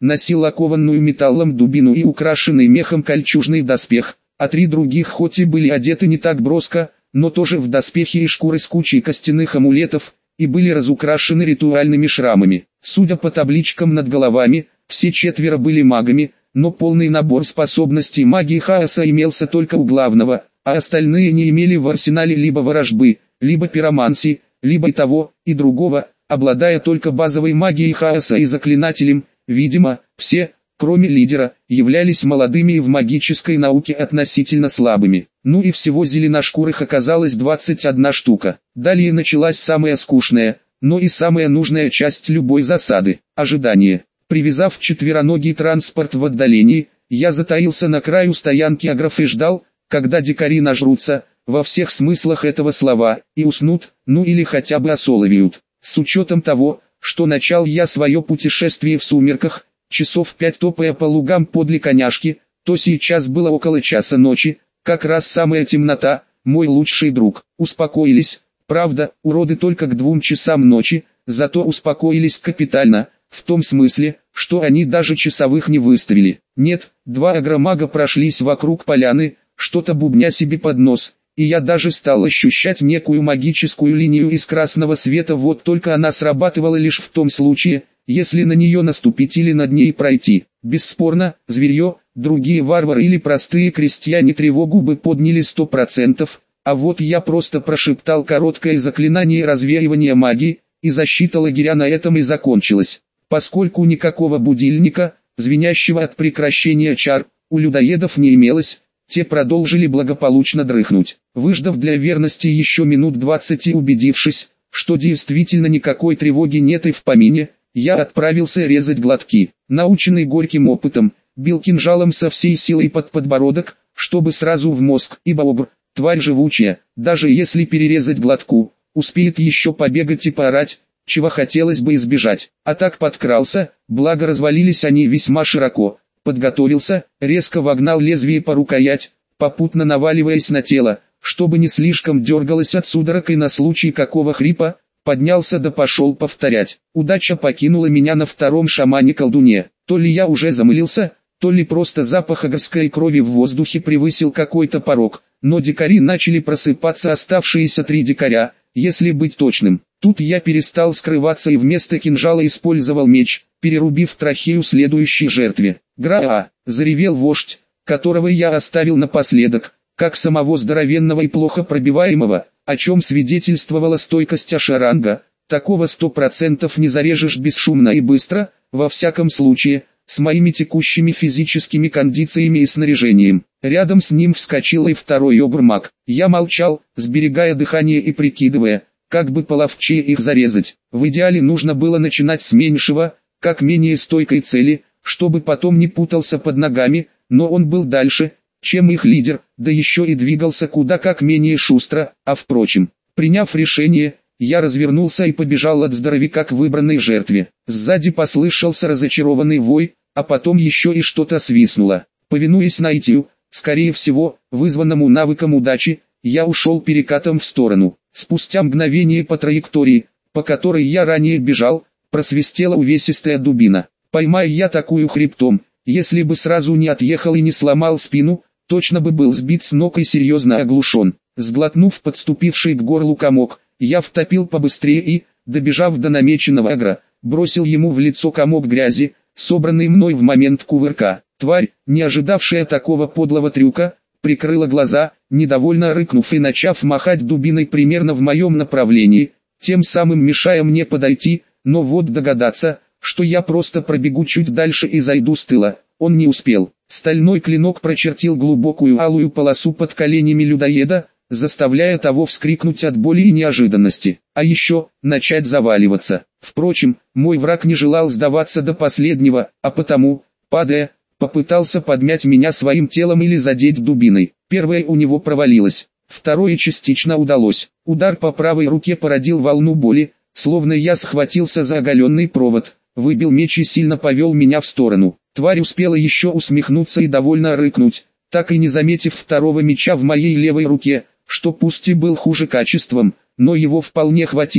носил окованную металлом дубину и украшенный мехом кольчужный доспех, а три других хоть и были одеты не так броско, но тоже в доспехи и шкуры с кучей костяных амулетов, и были разукрашены ритуальными шрамами. Судя по табличкам над головами, все четверо были магами, но полный набор способностей магии хаоса имелся только у главного, а остальные не имели в арсенале либо ворожбы, либо пиромансии, либо и того, и другого, обладая только базовой магией хаоса и заклинателем. Видимо, все, кроме лидера, являлись молодыми и в магической науке относительно слабыми. Ну и всего зеленошкурых оказалось двадцать одна штука. Далее началась самая скучная, но и самая нужная часть любой засады – ожидание. Привязав четвероногий транспорт в отдалении, я затаился на краю стоянки агров и ждал, когда дикари нажрутся, во всех смыслах этого слова, и уснут, ну или хотя бы осоловеют. С учетом того, что начал я свое путешествие в сумерках, часов пять топая по лугам подле коняшки, то сейчас было около часа ночи, как раз самая темнота, мой лучший друг. Успокоились, правда, уроды только к двум часам ночи, зато успокоились капитально, в том смысле, что они даже часовых не выставили. Нет, два агромага прошлись вокруг поляны, что-то бубня себе под нос, и я даже стал ощущать некую магическую линию из красного света, вот только она срабатывала лишь в том случае, если на нее наступить или над ней пройти. Бесспорно, зверье, другие варвары или простые крестьяне тревогу бы подняли сто процентов, а вот я просто прошептал короткое заклинание развеивания магии, и защита лагеря на этом и закончилась. Поскольку никакого будильника, звенящего от прекращения чар, у людоедов не имелось, те продолжили благополучно дрыхнуть. Выждав для верности еще минут двадцать и убедившись, что действительно никакой тревоги нет и в помине, я отправился резать глотки. Наученный горьким опытом, бил кинжалом со всей силой под подбородок, чтобы сразу в мозг, ибо обр, тварь живучая, даже если перерезать глотку, успеет еще побегать и поорать, чего хотелось бы избежать. А так подкрался, благо развалились они весьма широко. Подготовился, резко вогнал лезвие по рукоять, попутно наваливаясь на тело, чтобы не слишком дергалось от судорог и на случай какого хрипа, поднялся да пошел повторять. Удача покинула меня на втором шамане-колдуне. То ли я уже замылился, то ли просто запах агрской крови в воздухе превысил какой-то порог, но дикари начали просыпаться, оставшиеся три дикаря, если быть точным. Тут я перестал скрываться и вместо кинжала использовал меч, перерубив трахею следующей жертве. «Гра-а!» — заревел вождь, которого я оставил напоследок, как самого здоровенного и плохо пробиваемого, о чем свидетельствовала стойкость Ашаранга. Такого сто процентов не зарежешь бесшумно и быстро, во всяком случае, с моими текущими физическими кондициями и снаряжением. Рядом с ним вскочил и второй обрмаг. Я молчал, сберегая дыхание и прикидывая, как бы половчее их зарезать. В идеале нужно было начинать с меньшего, как менее стойкой цели, чтобы потом не путался под ногами, но он был дальше, чем их лидер, да еще и двигался куда как менее шустро, а впрочем, приняв решение, я развернулся и побежал от здоровяка к выбранной жертве. Сзади послышался разочарованный вой, а потом еще и что-то свистнуло. Повинуясь наитию, скорее всего, вызванному навыком удачи, я ушел перекатом в сторону. Спустя мгновение по траектории, по которой я ранее бежал, просвистела увесистая дубина. Поймая я такую хребтом, если бы сразу не отъехал и не сломал спину, точно бы был сбит с ног и серьезно оглушен. Сглотнув подступивший к горлу комок, я втопил побыстрее и, добежав до намеченного агра, бросил ему в лицо комок грязи, собранный мной в момент кувырка. Тварь, не ожидавшая такого подлого трюка, прикрыла глаза, недовольно рыкнув и начав махать дубиной примерно в моем направлении, тем самым мешая мне подойти, но вот догадаться, что я просто пробегу чуть дальше и зайду с тыла, он не успел. Стальной клинок прочертил глубокую алую полосу под коленями людоеда, заставляя того вскрикнуть от боли и неожиданности, а еще, начать заваливаться. Впрочем, мой враг не желал сдаваться до последнего, а потому, падая, попытался подмять меня своим телом или задеть дубиной. Первое у него провалилось, второе частично удалось. Удар по правой руке породил волну боли, словно я схватился за оголенный провод, выбил меч и сильно повел меня в сторону. Тварь успела еще усмехнуться и довольно рыкнуть, так и не заметив второго меча в моей левой руке, что пусть и был хуже качеством, но его вполне хватило,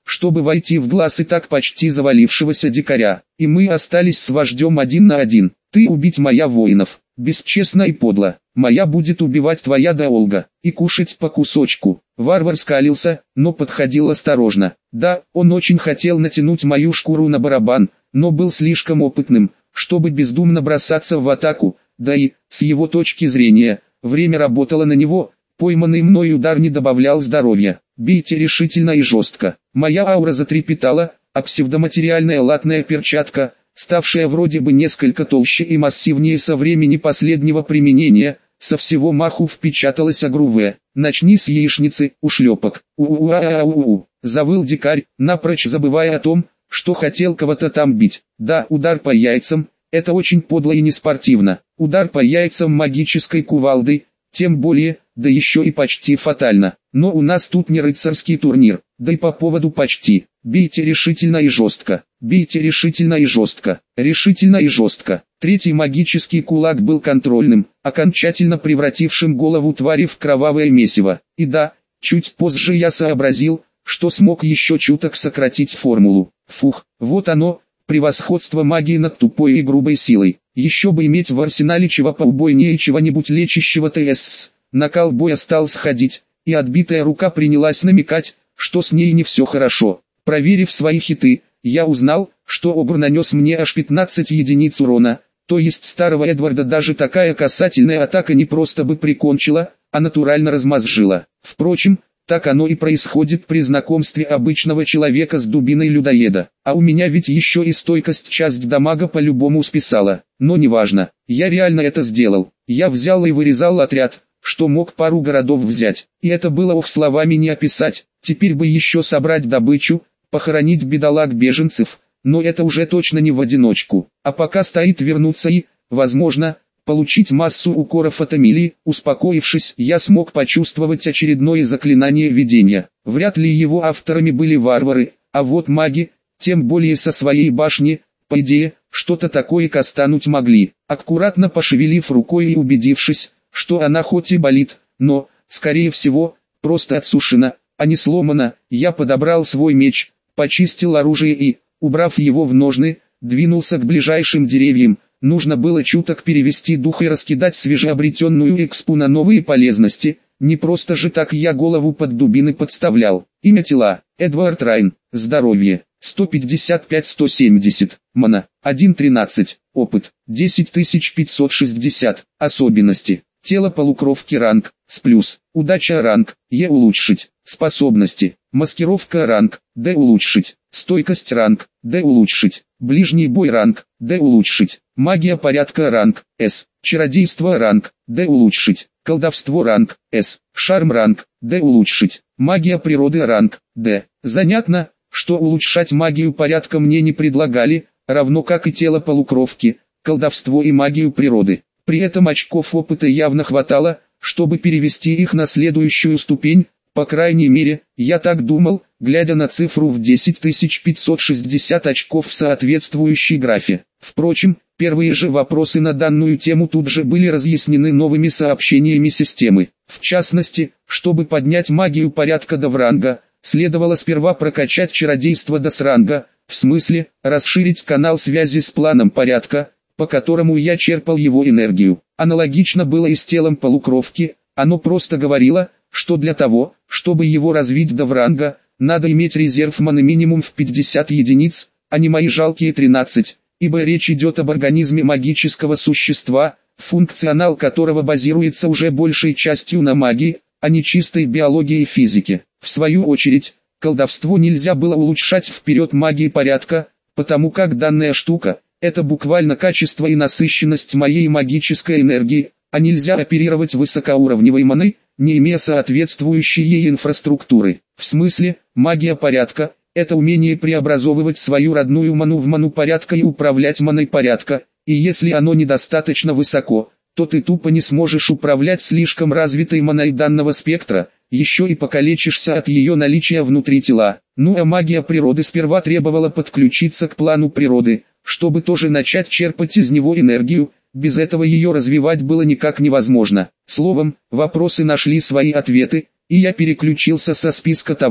чтобы войти в глаз и так почти завалившегося дикаря. И мы остались с вождем один на один. Ты убить моя воинов, бесчестно и подло. Моя будет убивать твоя да Олга, и кушать по кусочку. Варвар скалился, но подходил осторожно. Да, он очень хотел натянуть мою шкуру на барабан, но был слишком опытным, чтобы бездумно бросаться в атаку, да и, с его точки зрения, время работало на него, пойманный мной удар не добавлял здоровья. Бейте решительно и жестко. Моя аура затрепетала, а псевдоматериальная латная перчатка, ставшая вроде бы несколько толще и массивнее со времени последнего применения, со всего маху впечаталась о В. «Начни с яичницы, ушлепок!» «У-у-а-а-у-у!» — завыл дикарь, напрочь забывая о том, что хотел кого-то там бить. Да, удар по яйцам — это очень подло и неспортивно. Удар по яйцам магической кувалдой, тем более, да еще и почти фатально. Но у нас тут не рыцарский турнир, да и по поводу почти. Бейте решительно и жестко. Бейте решительно и жестко. Решительно и жестко. Третий магический кулак был контрольным, окончательно превратившим голову твари в кровавое месиво. И да, чуть позже я сообразил, что смог еще чуток сократить формулу. Фух, вот оно, превосходство магии над тупой и грубой силой. Еще бы иметь в арсенале чего поубойнее чего-нибудь лечащего ТСС. Накал боя стал сходить, и отбитая рука принялась намекать, что с ней не все хорошо. Проверив свои хиты, я узнал, что Обур нанес мне аж пятнадцать единиц урона, то есть старого Эдварда даже такая касательная атака не просто бы прикончила, а натурально размозжила. Впрочем, так оно и происходит при знакомстве обычного человека с дубиной людоеда. А у меня ведь еще и стойкость часть дамага по-любому списала. Но неважно, я реально это сделал. Я взял и вырезал отряд, что мог пару городов взять. И это было ох словами не описать. Теперь бы еще собрать добычу, похоронить бедолаг-беженцев, но это уже точно не в одиночку. А пока стоит вернуться и, возможно, получить массу укоров от Эмилии. Успокоившись, я смог почувствовать очередное заклинание видения. Вряд ли его авторами были варвары, а вот маги, тем более со своей башни, по идее, что-то такое кастануть могли. Аккуратно пошевелив рукой и убедившись, что она хоть и болит, но, скорее всего, просто отсушена, а не сломана, я подобрал свой меч, почистил оружие и, убрав его в ножны, двинулся к ближайшим деревьям. Нужно было чуток перевести дух и раскидать свежеобретенную экспу на новые полезности, не просто же так я голову под дубины подставлял. Имя тела, Эдвард Райн, здоровье, сто пятьдесят пять сто семьдесят, мана, один тринадцать, опыт, десять тысяч пятьсот шестьдесят, особенности. Тело полукровки ранг, с плюс, удача ранг, Е улучшить, способности, маскировка ранг, Д улучшить, стойкость ранг, Д улучшить, ближний бой ранг, Д улучшить, магия порядка ранг, С, чародейство ранг, Д улучшить, колдовство ранг, С, шарм ранг, Д улучшить, магия природы ранг, Д. Занятно, что улучшать магию порядка мне не предлагали, равно как и тело полукровки, колдовство и магию природы. При этом очков опыта явно хватало, чтобы перевести их на следующую ступень, по крайней мере, я так думал, глядя на цифру в десять тысяч пятьсот шестьдесят очков в соответствующей графе. Впрочем, первые же вопросы на данную тему тут же были разъяснены новыми сообщениями системы. В частности, чтобы поднять магию порядка до вранга, следовало сперва прокачать чародейство до сранга, в смысле, расширить канал связи с планом порядка, по которому я черпал его энергию. Аналогично было и с телом полукровки, оно просто говорило, что для того, чтобы его развить до вранга, надо иметь резерв маны минимум в пятьдесят единиц, а не мои жалкие тринадцать, ибо речь идет об организме магического существа, функционал которого базируется уже большей частью на магии, а не чистой биологии и физике. В свою очередь, колдовство нельзя было улучшать вперед магии порядка, потому как данная штука – это буквально качество и насыщенность моей магической энергии, а нельзя оперировать высокоуровневой маной, не имея соответствующей ей инфраструктуры. В смысле, магия порядка – это умение преобразовывать свою родную ману в ману порядка и управлять маной порядка, и если оно недостаточно высоко, то ты тупо не сможешь управлять слишком развитой маной данного спектра, еще и покалечишься от ее наличия внутри тела. Ну а магия природы сперва требовала подключиться к плану природы, чтобы тоже начать черпать из него энергию, без этого ее развивать было никак невозможно. Словом, вопросы нашли свои ответы, и я переключился со списка того,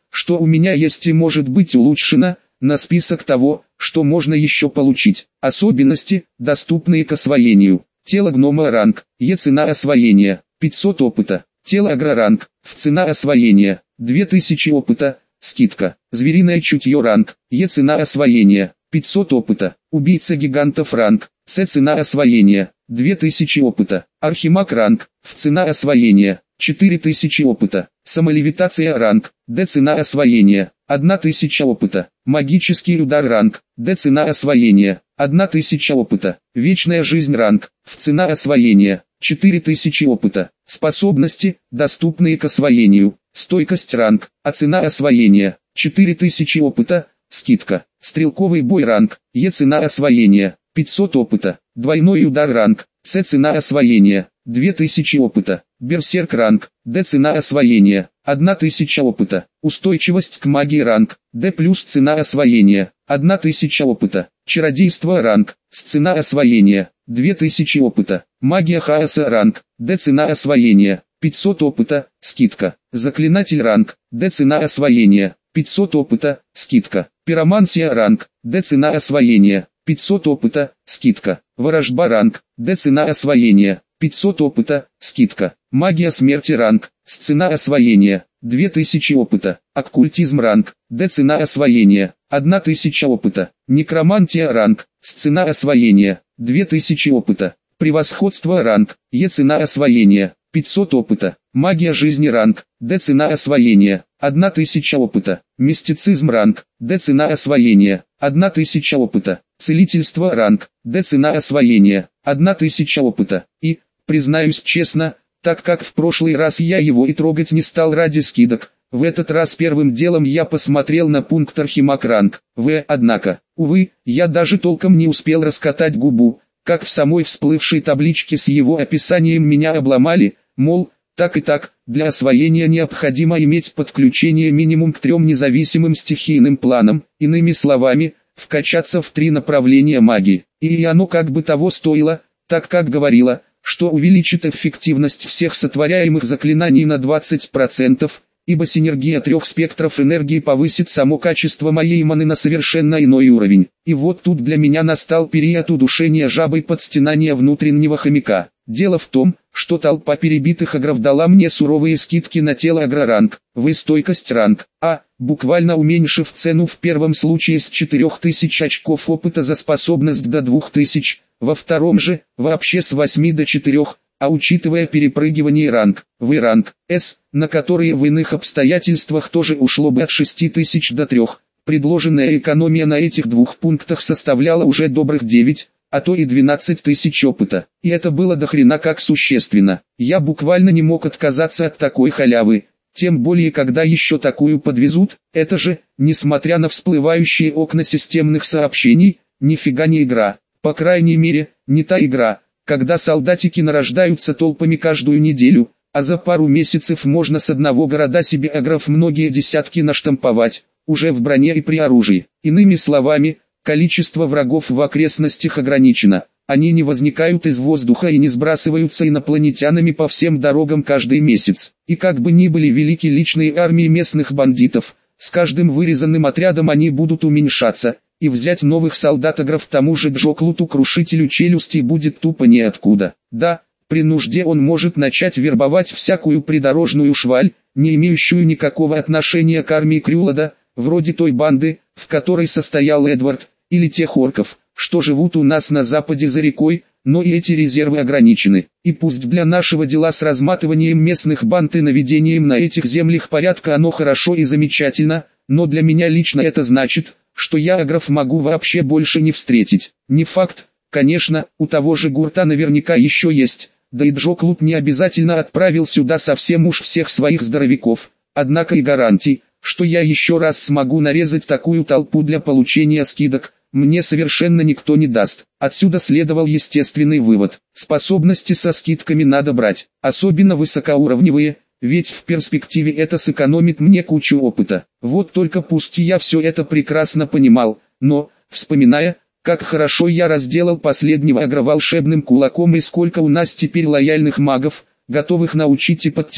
что у меня есть и может быть улучшено, на список того, что можно еще получить. Особенности, доступные к освоению. Тело гнома ранг, Е цена освоения, пятьсот опыта. Тело агро ранг, Ф цена освоения, две тысячи опыта, скидка. Звериное чутье ранг, Е цена освоения, пятьсот опыта. Убийца гигантов ранг, С цена освоения, две тысячи опыта. Архимаг ранг, Ф цена освоения, четыре тысячи опыта. Самолевитация ранг, Д цена освоения, тысяча опыта. Магический удар ранг, Д цена освоения, тысяча опыта. Вечная жизнь ранг, Ф цена освоения, четыре тысячи опыта. Способности, доступные к освоению. Стойкость ранг, А цена освоения, четыре тысячи опыта, скидка. Стрелковый бой ранг, Е цена освоения, пятьсот опыта. Двойной удар ранг, С цена освоения, две тысячи опыта. Берсерк ранг, Д цена освоения, тысяча опыта. Устойчивость к магии ранг, Д плюс цена освоения, тысяча опыта. Чародейство ранг, С цена освоения, две тысячи опыта. Магия хаоса ранг, Д цена освоения, пятьсот опыта, скидка. Заклинатель ранг, Д цена освоения, пятьсот опыта, скидка. Пиромансия ранг, Д цена освоения, пятьсот опыта, скидка. Ворожба ранг, Д цена освоения, пятьсот опыта, скидка. Магия смерти ранг, С цена освоения, две тысячи опыта. Оккультизм ранг, Д цена освоения, тысяча опыта. Некромантия ранг, С цена освоения, две тысячи опыта. Превосходство ранг, Е цена освоения, пятьсот опыта. Магия жизни ранг, Д цена освоения, тысяча опыта. Мистицизм ранг, Д цена освоения, тысяча опыта. Целительство ранг, Д цена освоения, тысяча опыта. И, признаюсь честно, так как в прошлый раз я его и трогать не стал ради скидок, в этот раз первым делом я посмотрел на пункт Архимаг ранг, В, однако, увы, я даже толком не успел раскатать губу, как в самой всплывшей табличке с его описанием меня обломали, мол, так и так, для освоения необходимо иметь подключение минимум к трем независимым стихийным планам, иными словами, вкачаться в три направления магии. И оно как бы того стоило, так как говорило, что увеличит эффективность всех сотворяемых заклинаний на двадцать процентов, ибо синергия трех спектров энергии повысит само качество моей маны на совершенно иной уровень. И вот тут для меня настал период удушения жабой под стенания внутреннего хомяка. Дело в том, что толпа перебитых агров дала мне суровые скидки на тело агроранг, В стойкость ранг, А, буквально уменьшив цену в первом случае с четырёх тысяч очков опыта за способность до двух тысяч, во втором же, вообще с восьми до четырёх, а учитывая перепрыгивание ранг, В ранг, С, на которые в иных обстоятельствах тоже ушло бы от шести тысяч до трёх, предложенная экономия на этих двух пунктах составляла уже добрых девять, а то и двенадцать тысяч опыта. И это было дохрена как существенно. Я буквально не мог отказаться от такой халявы, тем более когда еще такую подвезут. Это же, несмотря на всплывающие окна системных сообщений, нифига не игра. По крайней мере, не та игра, когда солдатики нарождаются толпами каждую неделю, а за пару месяцев можно с одного города себе агров многие десятки наштамповать, уже в броне и при оружии. Иными словами, количество врагов в окрестностях ограничено, они не возникают из воздуха и не сбрасываются инопланетянами по всем дорогам каждый месяц. И как бы ни были велики личные армии местных бандитов, с каждым вырезанным отрядом они будут уменьшаться, и взять новых солдат-агров тому же Джоклуту-крушителю челюстей будет тупо неоткуда. Да, при нужде он может начать вербовать всякую придорожную шваль, не имеющую никакого отношения к армии Крюлада, вроде той банды, в которой состоял Эдвард, или тех орков, что живут у нас на западе за рекой, но и эти резервы ограничены. И пусть для нашего дела с разматыванием местных банд и наведением на этих землях порядка оно хорошо и замечательно, но для меня лично это значит, что я агров могу вообще больше не встретить. Не факт, конечно, у того же Гурта наверняка еще есть, да и Джоклут не обязательно отправил сюда совсем уж всех своих здоровяков, однако и гарантий, что я еще раз смогу нарезать такую толпу для получения скидок, мне совершенно никто не даст. Отсюда следовал естественный вывод: способности со скидками надо брать, особенно высокоуровневые, ведь в перспективе это сэкономит мне кучу опыта. Вот только пусть я все это прекрасно понимал, но, вспоминая, как хорошо я разделал последнего агра волшебным кулаком и сколько у нас теперь лояльных магов, готовых научить и подтянуть,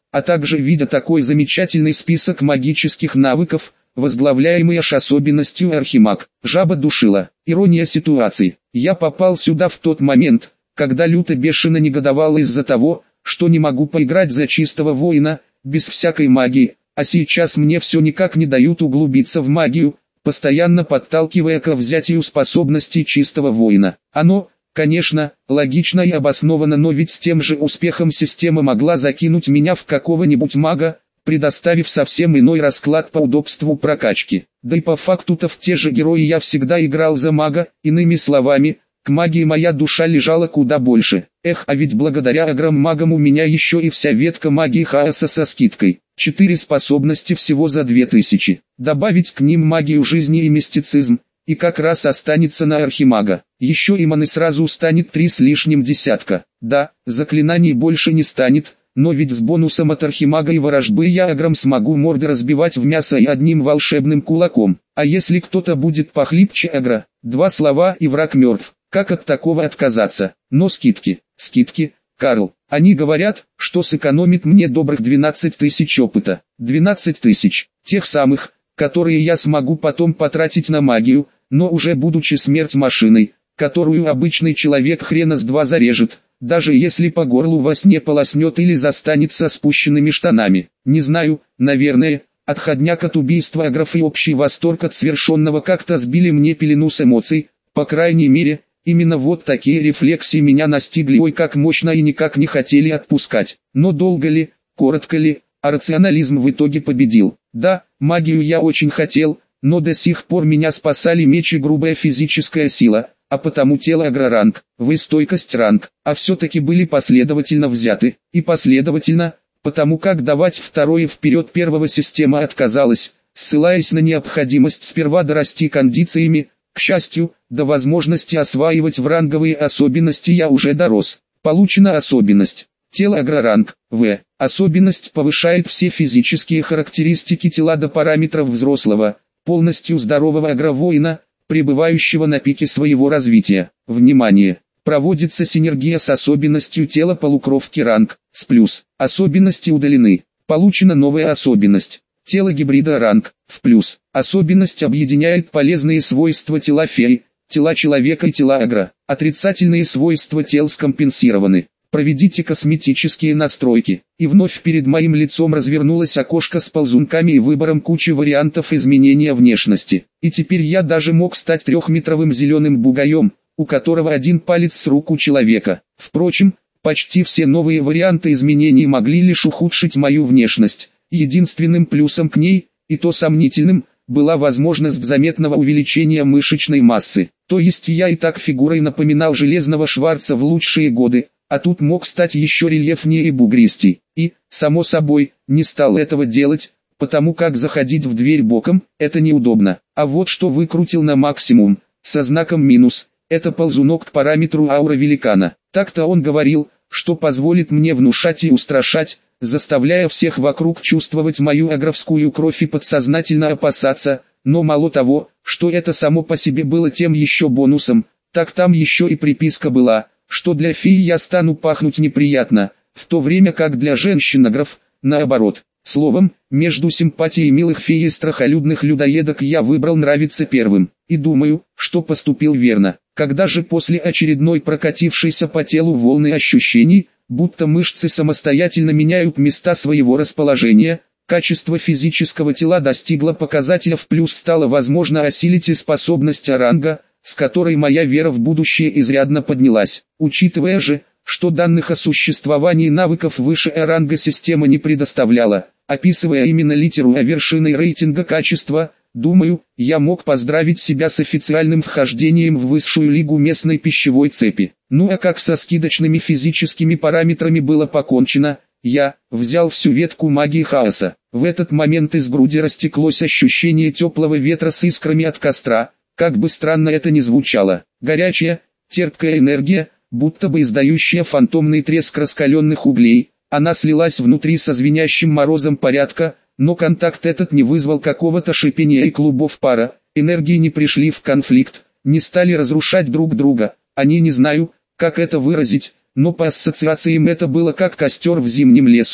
а также видя такой замечательный список магических навыков, возглавляемый аж особенностью архимаг. Жаба душила. Ирония ситуации. Я попал сюда в тот момент, когда люто бешено негодовал из-за того, что не могу поиграть за чистого воина, без всякой магии, а сейчас мне все никак не дают углубиться в магию, постоянно подталкивая к взятию способностей чистого воина. Оно, конечно, логично и обосновано, но ведь с тем же успехом система могла закинуть меня в какого-нибудь мага, предоставив совсем иной расклад по удобству прокачки. Да и по факту-то в те же герои я всегда играл за мага, иными словами, к магии моя душа лежала куда больше. Эх, а ведь благодаря агромагам у меня еще и вся ветка магии хаоса со скидкой. Четыре способности всего за две тысячи. Добавить к ним магию жизни и мистицизм, и как раз останется на архимага. Еще и маны сразу станет три с лишним десятка. Да, заклинаний больше не станет, но ведь с бонусом от архимага и ворожбы я агром смогу морды разбивать в мясо и одним волшебным кулаком. А если кто-то будет похлипче агро, два слова и враг мертв. Как от такого отказаться? Но скидки, скидки, Карл. Они говорят, что сэкономит мне добрых двенадцать тысяч опыта. двенадцать тысяч, тех самых, которые я смогу потом потратить на магию, но уже будучи смерть машиной, которую обычный человек хрена с два зарежет, даже если по горлу во сне полоснет или застанет со спущенными штанами. Не знаю, наверное, отходняк от убийства агров и общий восторг от свершенного как-то сбили мне пелену с эмоций, по крайней мере, именно вот такие рефлексии меня настигли ой как мощно и никак не хотели отпускать. Но долго ли, коротко ли, а рационализм в итоге победил. Да, магию я очень хотел, но до сих пор меня спасали меч и грубая физическая сила, а потому тело агроранг, вы стойкость ранг, а все-таки были последовательно взяты, и последовательно, потому как давать второе вперед первого система отказалась, ссылаясь на необходимость сперва дорасти кондициями. К счастью, до возможности осваивать в ранговые особенности я уже дорос. Получена особенность. Тело агроранг, В. Особенность повышает все физические характеристики тела до параметров взрослого, полностью здорового агровоина, пребывающего на пике своего развития. Внимание! Проводится синергия с особенностью тела полукровки ранг, с плюс. Особенности удалены. Получена новая особенность. Тело гибрида ранг, в плюс. Особенность объединяет полезные свойства тела феи, тела человека и тела агро. Отрицательные свойства тел скомпенсированы. Проведите косметические настройки. И вновь перед моим лицом развернулось окошко с ползунками и выбором кучи вариантов изменения внешности. И теперь я даже мог стать трехметровым зеленым бугаем, у которого один палец с рук у человека. Впрочем, почти все новые варианты изменений могли лишь ухудшить мою внешность. Единственным плюсом к ней, и то сомнительным, была возможность заметного увеличения мышечной массы. То есть я и так фигурой напоминал железного Шварца в лучшие годы, а тут мог стать еще рельефнее и бугристей. И, само собой, не стал этого делать, потому как заходить в дверь боком – это неудобно. А вот что выкрутил на максимум, со знаком минус, это ползунок к параметру аура великана. Так-то он говорил, что позволит мне внушать и устрашать, заставляя всех вокруг чувствовать мою агровскую кровь и подсознательно опасаться, но мало того, что это само по себе было тем еще бонусом, так там еще и приписка была, что для феи я стану пахнуть неприятно, в то время как для женщин-агров, наоборот. Словом, между симпатией милых фей и страхолюдных людоедок я выбрал нравиться первым, и думаю, что поступил верно. Когда же после очередной прокатившейся по телу волны ощущений, будто мышцы самостоятельно меняют места своего расположения, качество физического тела достигло показателя в плюс, стало возможно осилить и способность ранга, с которой моя вера в будущее изрядно поднялась. Учитывая же, что данных о существовании навыков выше ранга система не предоставляла, описывая именно литеру А вершиной рейтинга качества, думаю, я мог поздравить себя с официальным вхождением в высшую лигу местной пищевой цепи. Ну а как со скидочными физическими параметрами было покончено, я взял всю ветку магии хаоса. В этот момент из груди растеклось ощущение теплого ветра с искрами от костра, как бы странно это ни звучало. Горячая, терпкая энергия, будто бы издающая фантомный треск раскаленных углей, она слилась внутри со звенящим морозом порядка, но контакт этот не вызвал какого-то шипения и клубов пара, энергии не пришли в конфликт, не стали разрушать друг друга, они не знаю, как это выразить, но по ассоциациям это было как костер в зимнем лесу,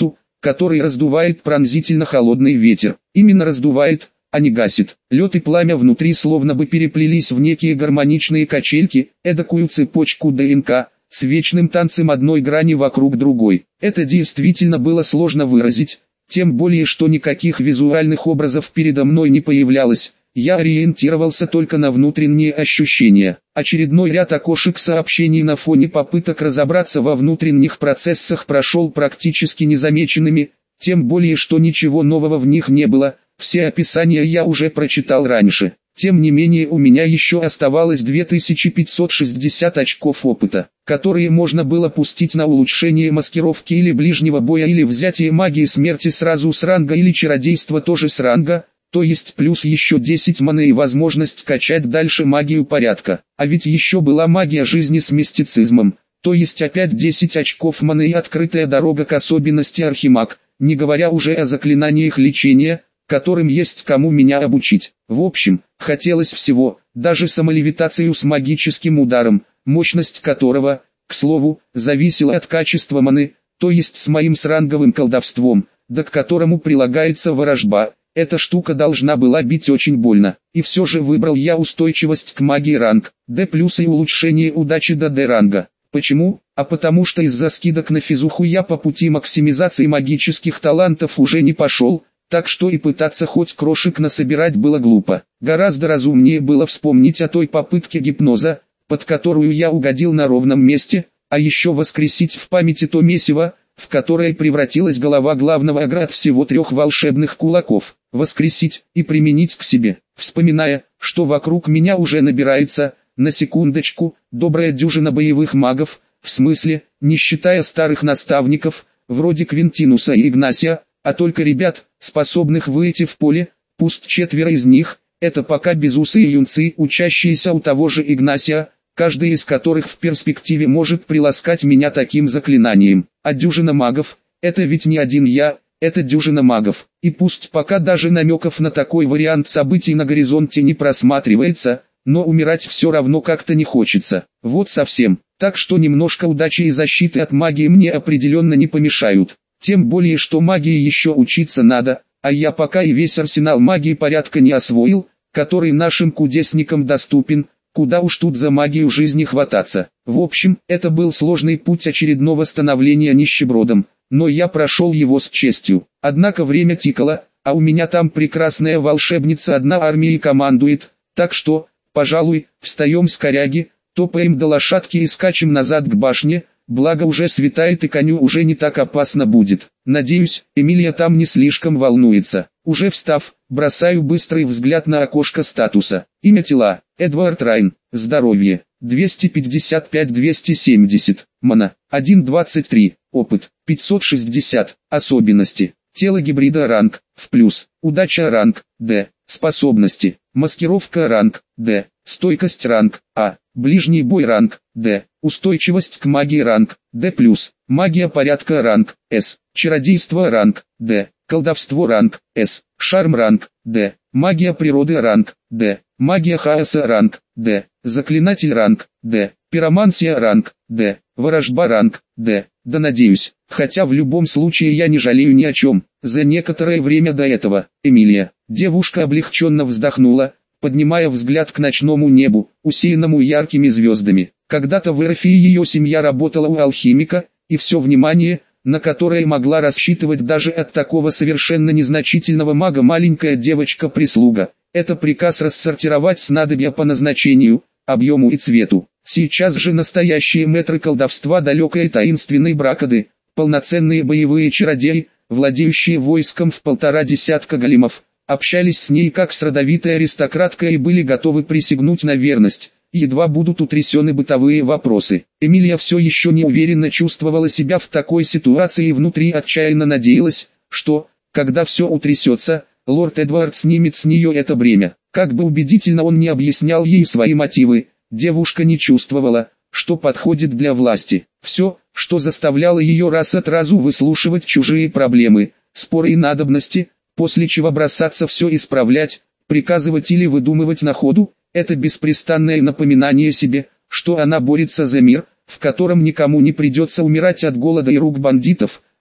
который раздувает пронзительно холодный ветер. Именно раздувает, а не гасит. Лед и пламя внутри словно бы переплелись в некие гармоничные качельки, эдакую цепочку ДНК, с вечным танцем одной грани вокруг другой. Это действительно было сложно выразить, тем более что никаких визуальных образов передо мной не появлялось. Я ориентировался только на внутренние ощущения. Очередной ряд окошек сообщений на фоне попыток разобраться во внутренних процессах прошел практически незамеченными, тем более что ничего нового в них не было, все описания я уже прочитал раньше. Тем не менее у меня еще оставалось две тысячи пятьсот шестьдесят очков опыта, которые можно было пустить на улучшение маскировки или ближнего боя или взятие магии смерти сразу с ранга или чародейства тоже с ранга. То есть плюс еще десять маны и возможность качать дальше магию порядка. А ведь еще была магия жизни с мистицизмом, то есть опять десять очков маны и открытая дорога к особенности архимаг, не говоря уже о заклинаниях лечения, которым есть кому меня обучить. В общем, хотелось всего, даже самолевитацию с магическим ударом, мощность которого, к слову, зависела от качества маны, то есть с моим сранговым колдовством, да к которому прилагается ворожба. Эта штука должна была бить очень больно, и все же выбрал я устойчивость к магии ранг D+, и улучшение удачи до D ранга. Почему? А потому что из-за скидок на физуху я по пути максимизации магических талантов уже не пошел, так что и пытаться хоть крошек насобирать было глупо. Гораздо разумнее было вспомнить о той попытке гипноза, под которую я угодил на ровном месте, а еще воскресить в памяти то месиво, в которое превратилась голова главного агра от всего трех волшебных кулаков, воскресить и применить к себе, вспоминая, что вокруг меня уже набирается, на секундочку, добрая дюжина боевых магов, в смысле, не считая старых наставников, вроде Квинтинуса и Игнасия, а только ребят, способных выйти в поле, пусть четверо из них, это пока безусые юнцы, учащиеся у того же Игнасия, каждый из которых в перспективе может приласкать меня таким заклинанием. А дюжина магов, это ведь не один я, это дюжина магов. И пусть пока даже намеков на такой вариант событий на горизонте не просматривается, но умирать все равно как-то не хочется. Вот совсем. Так что немножко удачи и защиты от магии мне определенно не помешают. Тем более что магии еще учиться надо, а я пока и весь арсенал магии порядка не освоил, который нашим кудесникам доступен. Куда уж тут за магию жизни хвататься. В общем, это был сложный путь очередного становления нищебродом, но я прошел его с честью. Однако время тикало, а у меня там прекрасная волшебница одна армией командует, так что, пожалуй, встаем с коряги, топаем до лошадки и скачем назад к башне, благо уже светает и коню уже не так опасно будет. Надеюсь, Эмилия там не слишком волнуется. Уже встав, бросаю быстрый взгляд на окошко статуса. Имя тела, Эдвард Райн, здоровье, двести пятьдесят пять двести семьдесят, мана, один двадцать три, опыт, пятьсот шестьдесят, особенности, тело гибрида ранг, в плюс, удача ранг, D, способности, маскировка ранг, D, стойкость ранг, А, ближний бой ранг, D, устойчивость к магии ранг, D+, магия порядка ранг, S, чародейство ранг, D, колдовство ранг, S, шарм ранг, D, магия природы ранг, D, магия хаоса ранг, D, заклинатель ранг, D, пиромансия ранг, D, ворожба ранг, D, да надеюсь, хотя в любом случае я не жалею ни о чем. За некоторое время до этого, Эмилия, девушка облегченно вздохнула, поднимая взгляд к ночному небу, усеянному яркими звездами. Когда-то в Эрфии ее семья работала у алхимика, и все внимание, на которое могла рассчитывать даже от такого совершенно незначительного мага маленькая девочка-прислуга, это приказ рассортировать снадобья по назначению, объему и цвету. Сейчас же настоящие мэтры колдовства далекой и таинственной бракады, полноценные боевые чародеи, владеющие войском в полтора десятка големов, общались с ней как с родовитой аристократкой и были готовы присягнуть на верность, едва будут утрясены бытовые вопросы. Эмилия все еще неуверенно чувствовала себя в такой ситуации и внутри отчаянно надеялась, что, когда все утрясется, лорд Эдвард снимет с нее это бремя. Как бы убедительно он не объяснял ей свои мотивы, девушка не чувствовала, что подходит для власти. Все, что заставляло ее раз от разу выслушивать чужие проблемы, споры и надобности, после чего бросаться все исправлять, приказывать или выдумывать на ходу, это беспрестанное напоминание себе, что она борется за мир, в котором никому не придется умирать от голода и рук бандитов,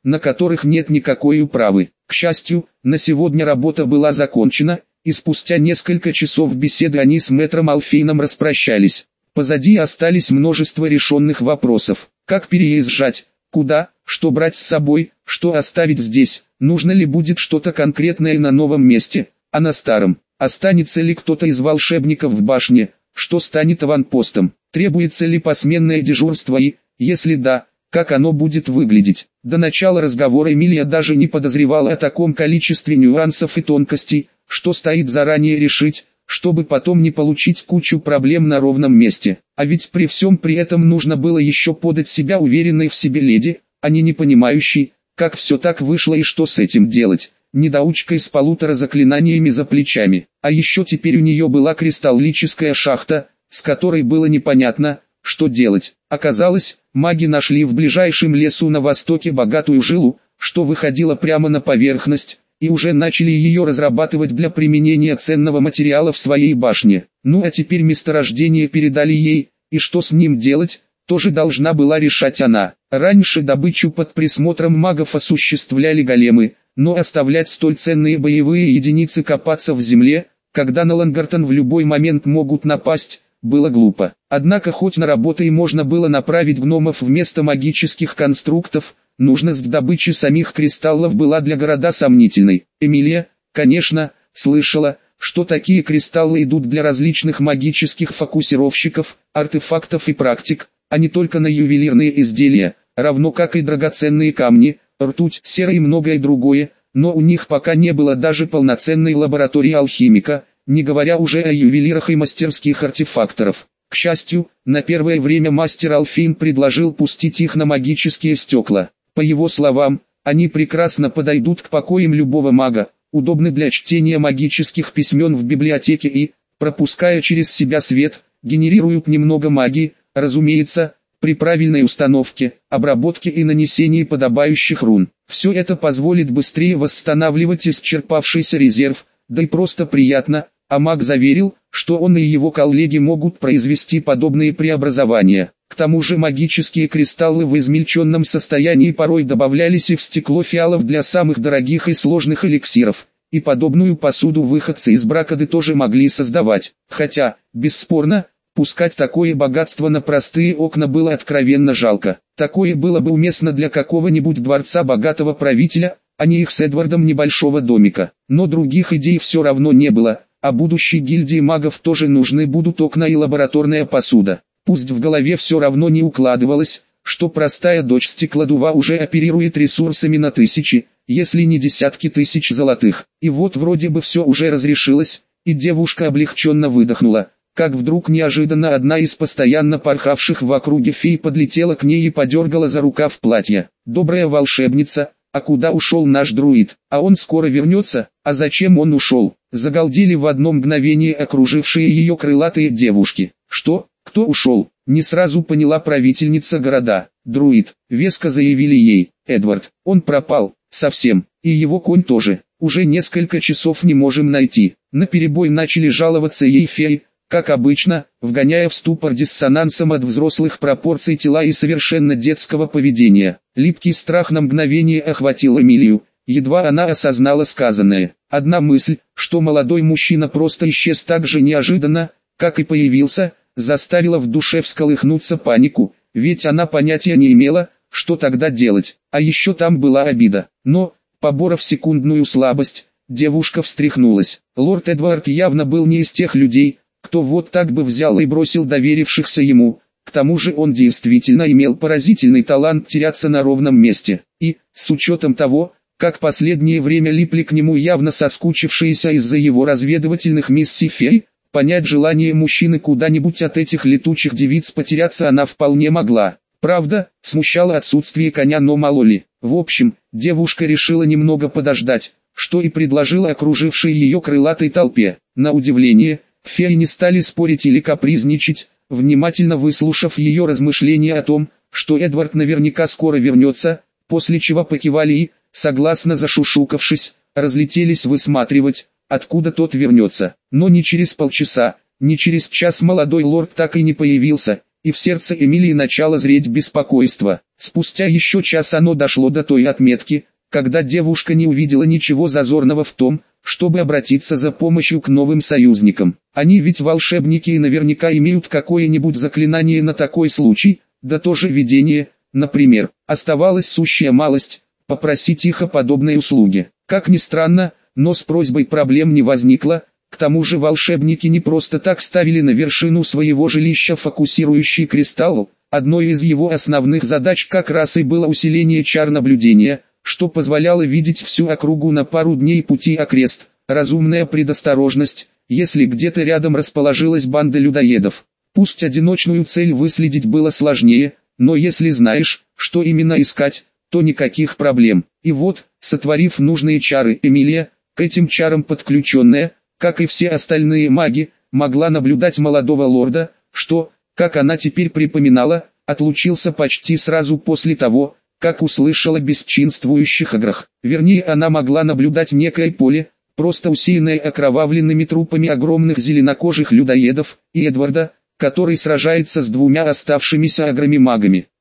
на которых нет никакой управы. К счастью, на сегодня работа была закончена, и спустя несколько часов беседы они с мэтром Алфейном распрощались. Позади остались множество решенных вопросов. Как переезжать? Куда? Что брать с собой? Что оставить здесь? Нужно ли будет что-то конкретное на новом месте, а на старом? Останется ли кто-то из волшебников в башне? Что станет аванпостом? Требуется ли посменное дежурство и, если да, как оно будет выглядеть? До начала разговора Эмилия даже не подозревала о таком количестве нюансов и тонкостей, что стоит заранее решить, чтобы потом не получить кучу проблем на ровном месте. А ведь при всем при этом нужно было еще подать себя уверенной в себе леди, а не не понимающей, как все так вышло и что с этим делать, недоучкой с полутора заклинаниями за плечами. А еще теперь у нее была кристаллическая шахта, с которой было непонятно, что делать. Оказалось, маги нашли в ближайшем лесу на востоке богатую жилу, что выходила прямо на поверхность, и уже начали ее разрабатывать для применения ценного материала в своей башне. Ну а теперь месторождение передали ей, и что с ним делать, тоже должна была решать она. Раньше добычу под присмотром магов осуществляли големы, но оставлять столь ценные боевые единицы копаться в земле, когда на Лангартон в любой момент могут напасть, было глупо. Однако хоть на работы и можно было направить гномов вместо магических конструктов, нужность в добыче самих кристаллов была для города сомнительной. Эмилия, конечно, слышала, что такие кристаллы идут для различных магических фокусировщиков, артефактов и практик, а не только на ювелирные изделия, равно как и драгоценные камни, ртуть, сера и многое другое, но у них пока не было даже полноценной лаборатории алхимика, не говоря уже о ювелирах и мастерских артефакторов. К счастью, на первое время мастер Алфейн предложил пустить их на магические стекла. По его словам, они прекрасно подойдут к покоям любого мага, удобны для чтения магических письмен в библиотеке и, пропуская через себя свет, генерируют немного магии, разумеется, при правильной установке, обработке и нанесении подобающих рун. Все это позволит быстрее восстанавливать исчерпавшийся резерв, да и просто приятно, а маг заверил, что он и его коллеги могут произвести подобные преобразования. К тому же магические кристаллы в измельченном состоянии порой добавлялись и в стекло фиалов для самых дорогих и сложных эликсиров, и подобную посуду выходцы из Бракады тоже могли создавать. Хотя, бесспорно, пускать такое богатство на простые окна было откровенно жалко. Такое было бы уместно для какого-нибудь дворца богатого правителя, а не их с Эдвардом небольшого домика. Но других идей все равно не было, а будущей гильдии магов тоже нужны будут окна и лабораторная посуда. Пусть в голове все равно не укладывалось, что простая дочь стеклодува уже оперирует ресурсами на тысячи, если не десятки тысяч золотых. И вот вроде бы все уже разрешилось, и девушка облегченно выдохнула, как вдруг неожиданно одна из постоянно порхавших в округе фей подлетела к ней и подергала за рукав платья. «Добрая волшебница, а куда ушел наш друид? А он скоро вернется? А зачем он ушел?» Загалдели в одно мгновение окружившие ее крылатые девушки. «Что? Кто ушел?» Не сразу поняла правительница города. «Друид», веско заявили ей. «Эдвард, он пропал, совсем, и его конь тоже. Уже несколько часов не можем найти». Наперебой начали жаловаться ей феи, как обычно, вгоняя в ступор диссонансом от взрослых пропорций тела и совершенно детского поведения. Липкий страх на мгновение охватил Эмилию, едва она осознала сказанное. Одна мысль, что молодой мужчина просто исчез так же неожиданно, как и появился, заставила в душе всколыхнуться панику, ведь она понятия не имела, что тогда делать. А еще там была обида. Но, поборов секундную слабость, девушка встряхнулась. Лорд Эдвард явно был не из тех людей, кто вот так бы взял и бросил доверившихся ему. К тому же он действительно имел поразительный талант теряться на ровном месте. И, с учетом того, как последнее время липли к нему явно соскучившиеся из-за его разведывательных миссий фей, понять желание мужчины куда-нибудь от этих летучих девиц потеряться она вполне могла. Правда, смущало отсутствие коня, но мало ли. В общем, девушка решила немного подождать, что и предложила окружившей ее крылатой толпе. На удивление, феи не стали спорить или капризничать, внимательно выслушав ее размышления о том, что Эдвард наверняка скоро вернется, после чего покивали и, согласно зашушукавшись, разлетелись высматривать, откуда тот вернется. Но ни через полчаса, ни через час молодой лорд так и не появился, и в сердце Эмилии начало зреть беспокойство. Спустя еще час оно дошло до той отметки, когда девушка не увидела ничего зазорного в том, чтобы обратиться за помощью к новым союзникам. Они ведь волшебники и наверняка имеют какое-нибудь заклинание на такой случай, да тоже видение, например. Оставалась сущая малость – попросить их о подобной услуге. Как ни странно, но с просьбой проблем не возникло. К тому же волшебники не просто так ставили на вершину своего жилища фокусирующий кристалл. Одной из его основных задач как раз и было усиление чар наблюдения, что позволяло видеть всю округу на пару дней пути окрест. Разумная предосторожность, если где-то рядом расположилась банда людоедов. Пусть одиночную цель выследить было сложнее, но если знаешь, что именно искать, то никаких проблем. И вот, сотворив нужные чары, Эмилия, к этим чарам подключенная, как и все остальные маги, могла наблюдать молодого лорда, что, как она теперь припоминала, отлучился почти сразу после того, как услышала о бесчинствующих играх. Вернее, она могла наблюдать некое поле, просто усеянное окровавленными трупами огромных зеленокожих людоедов, и Эдварда, который сражается с двумя оставшимися аграми-магами.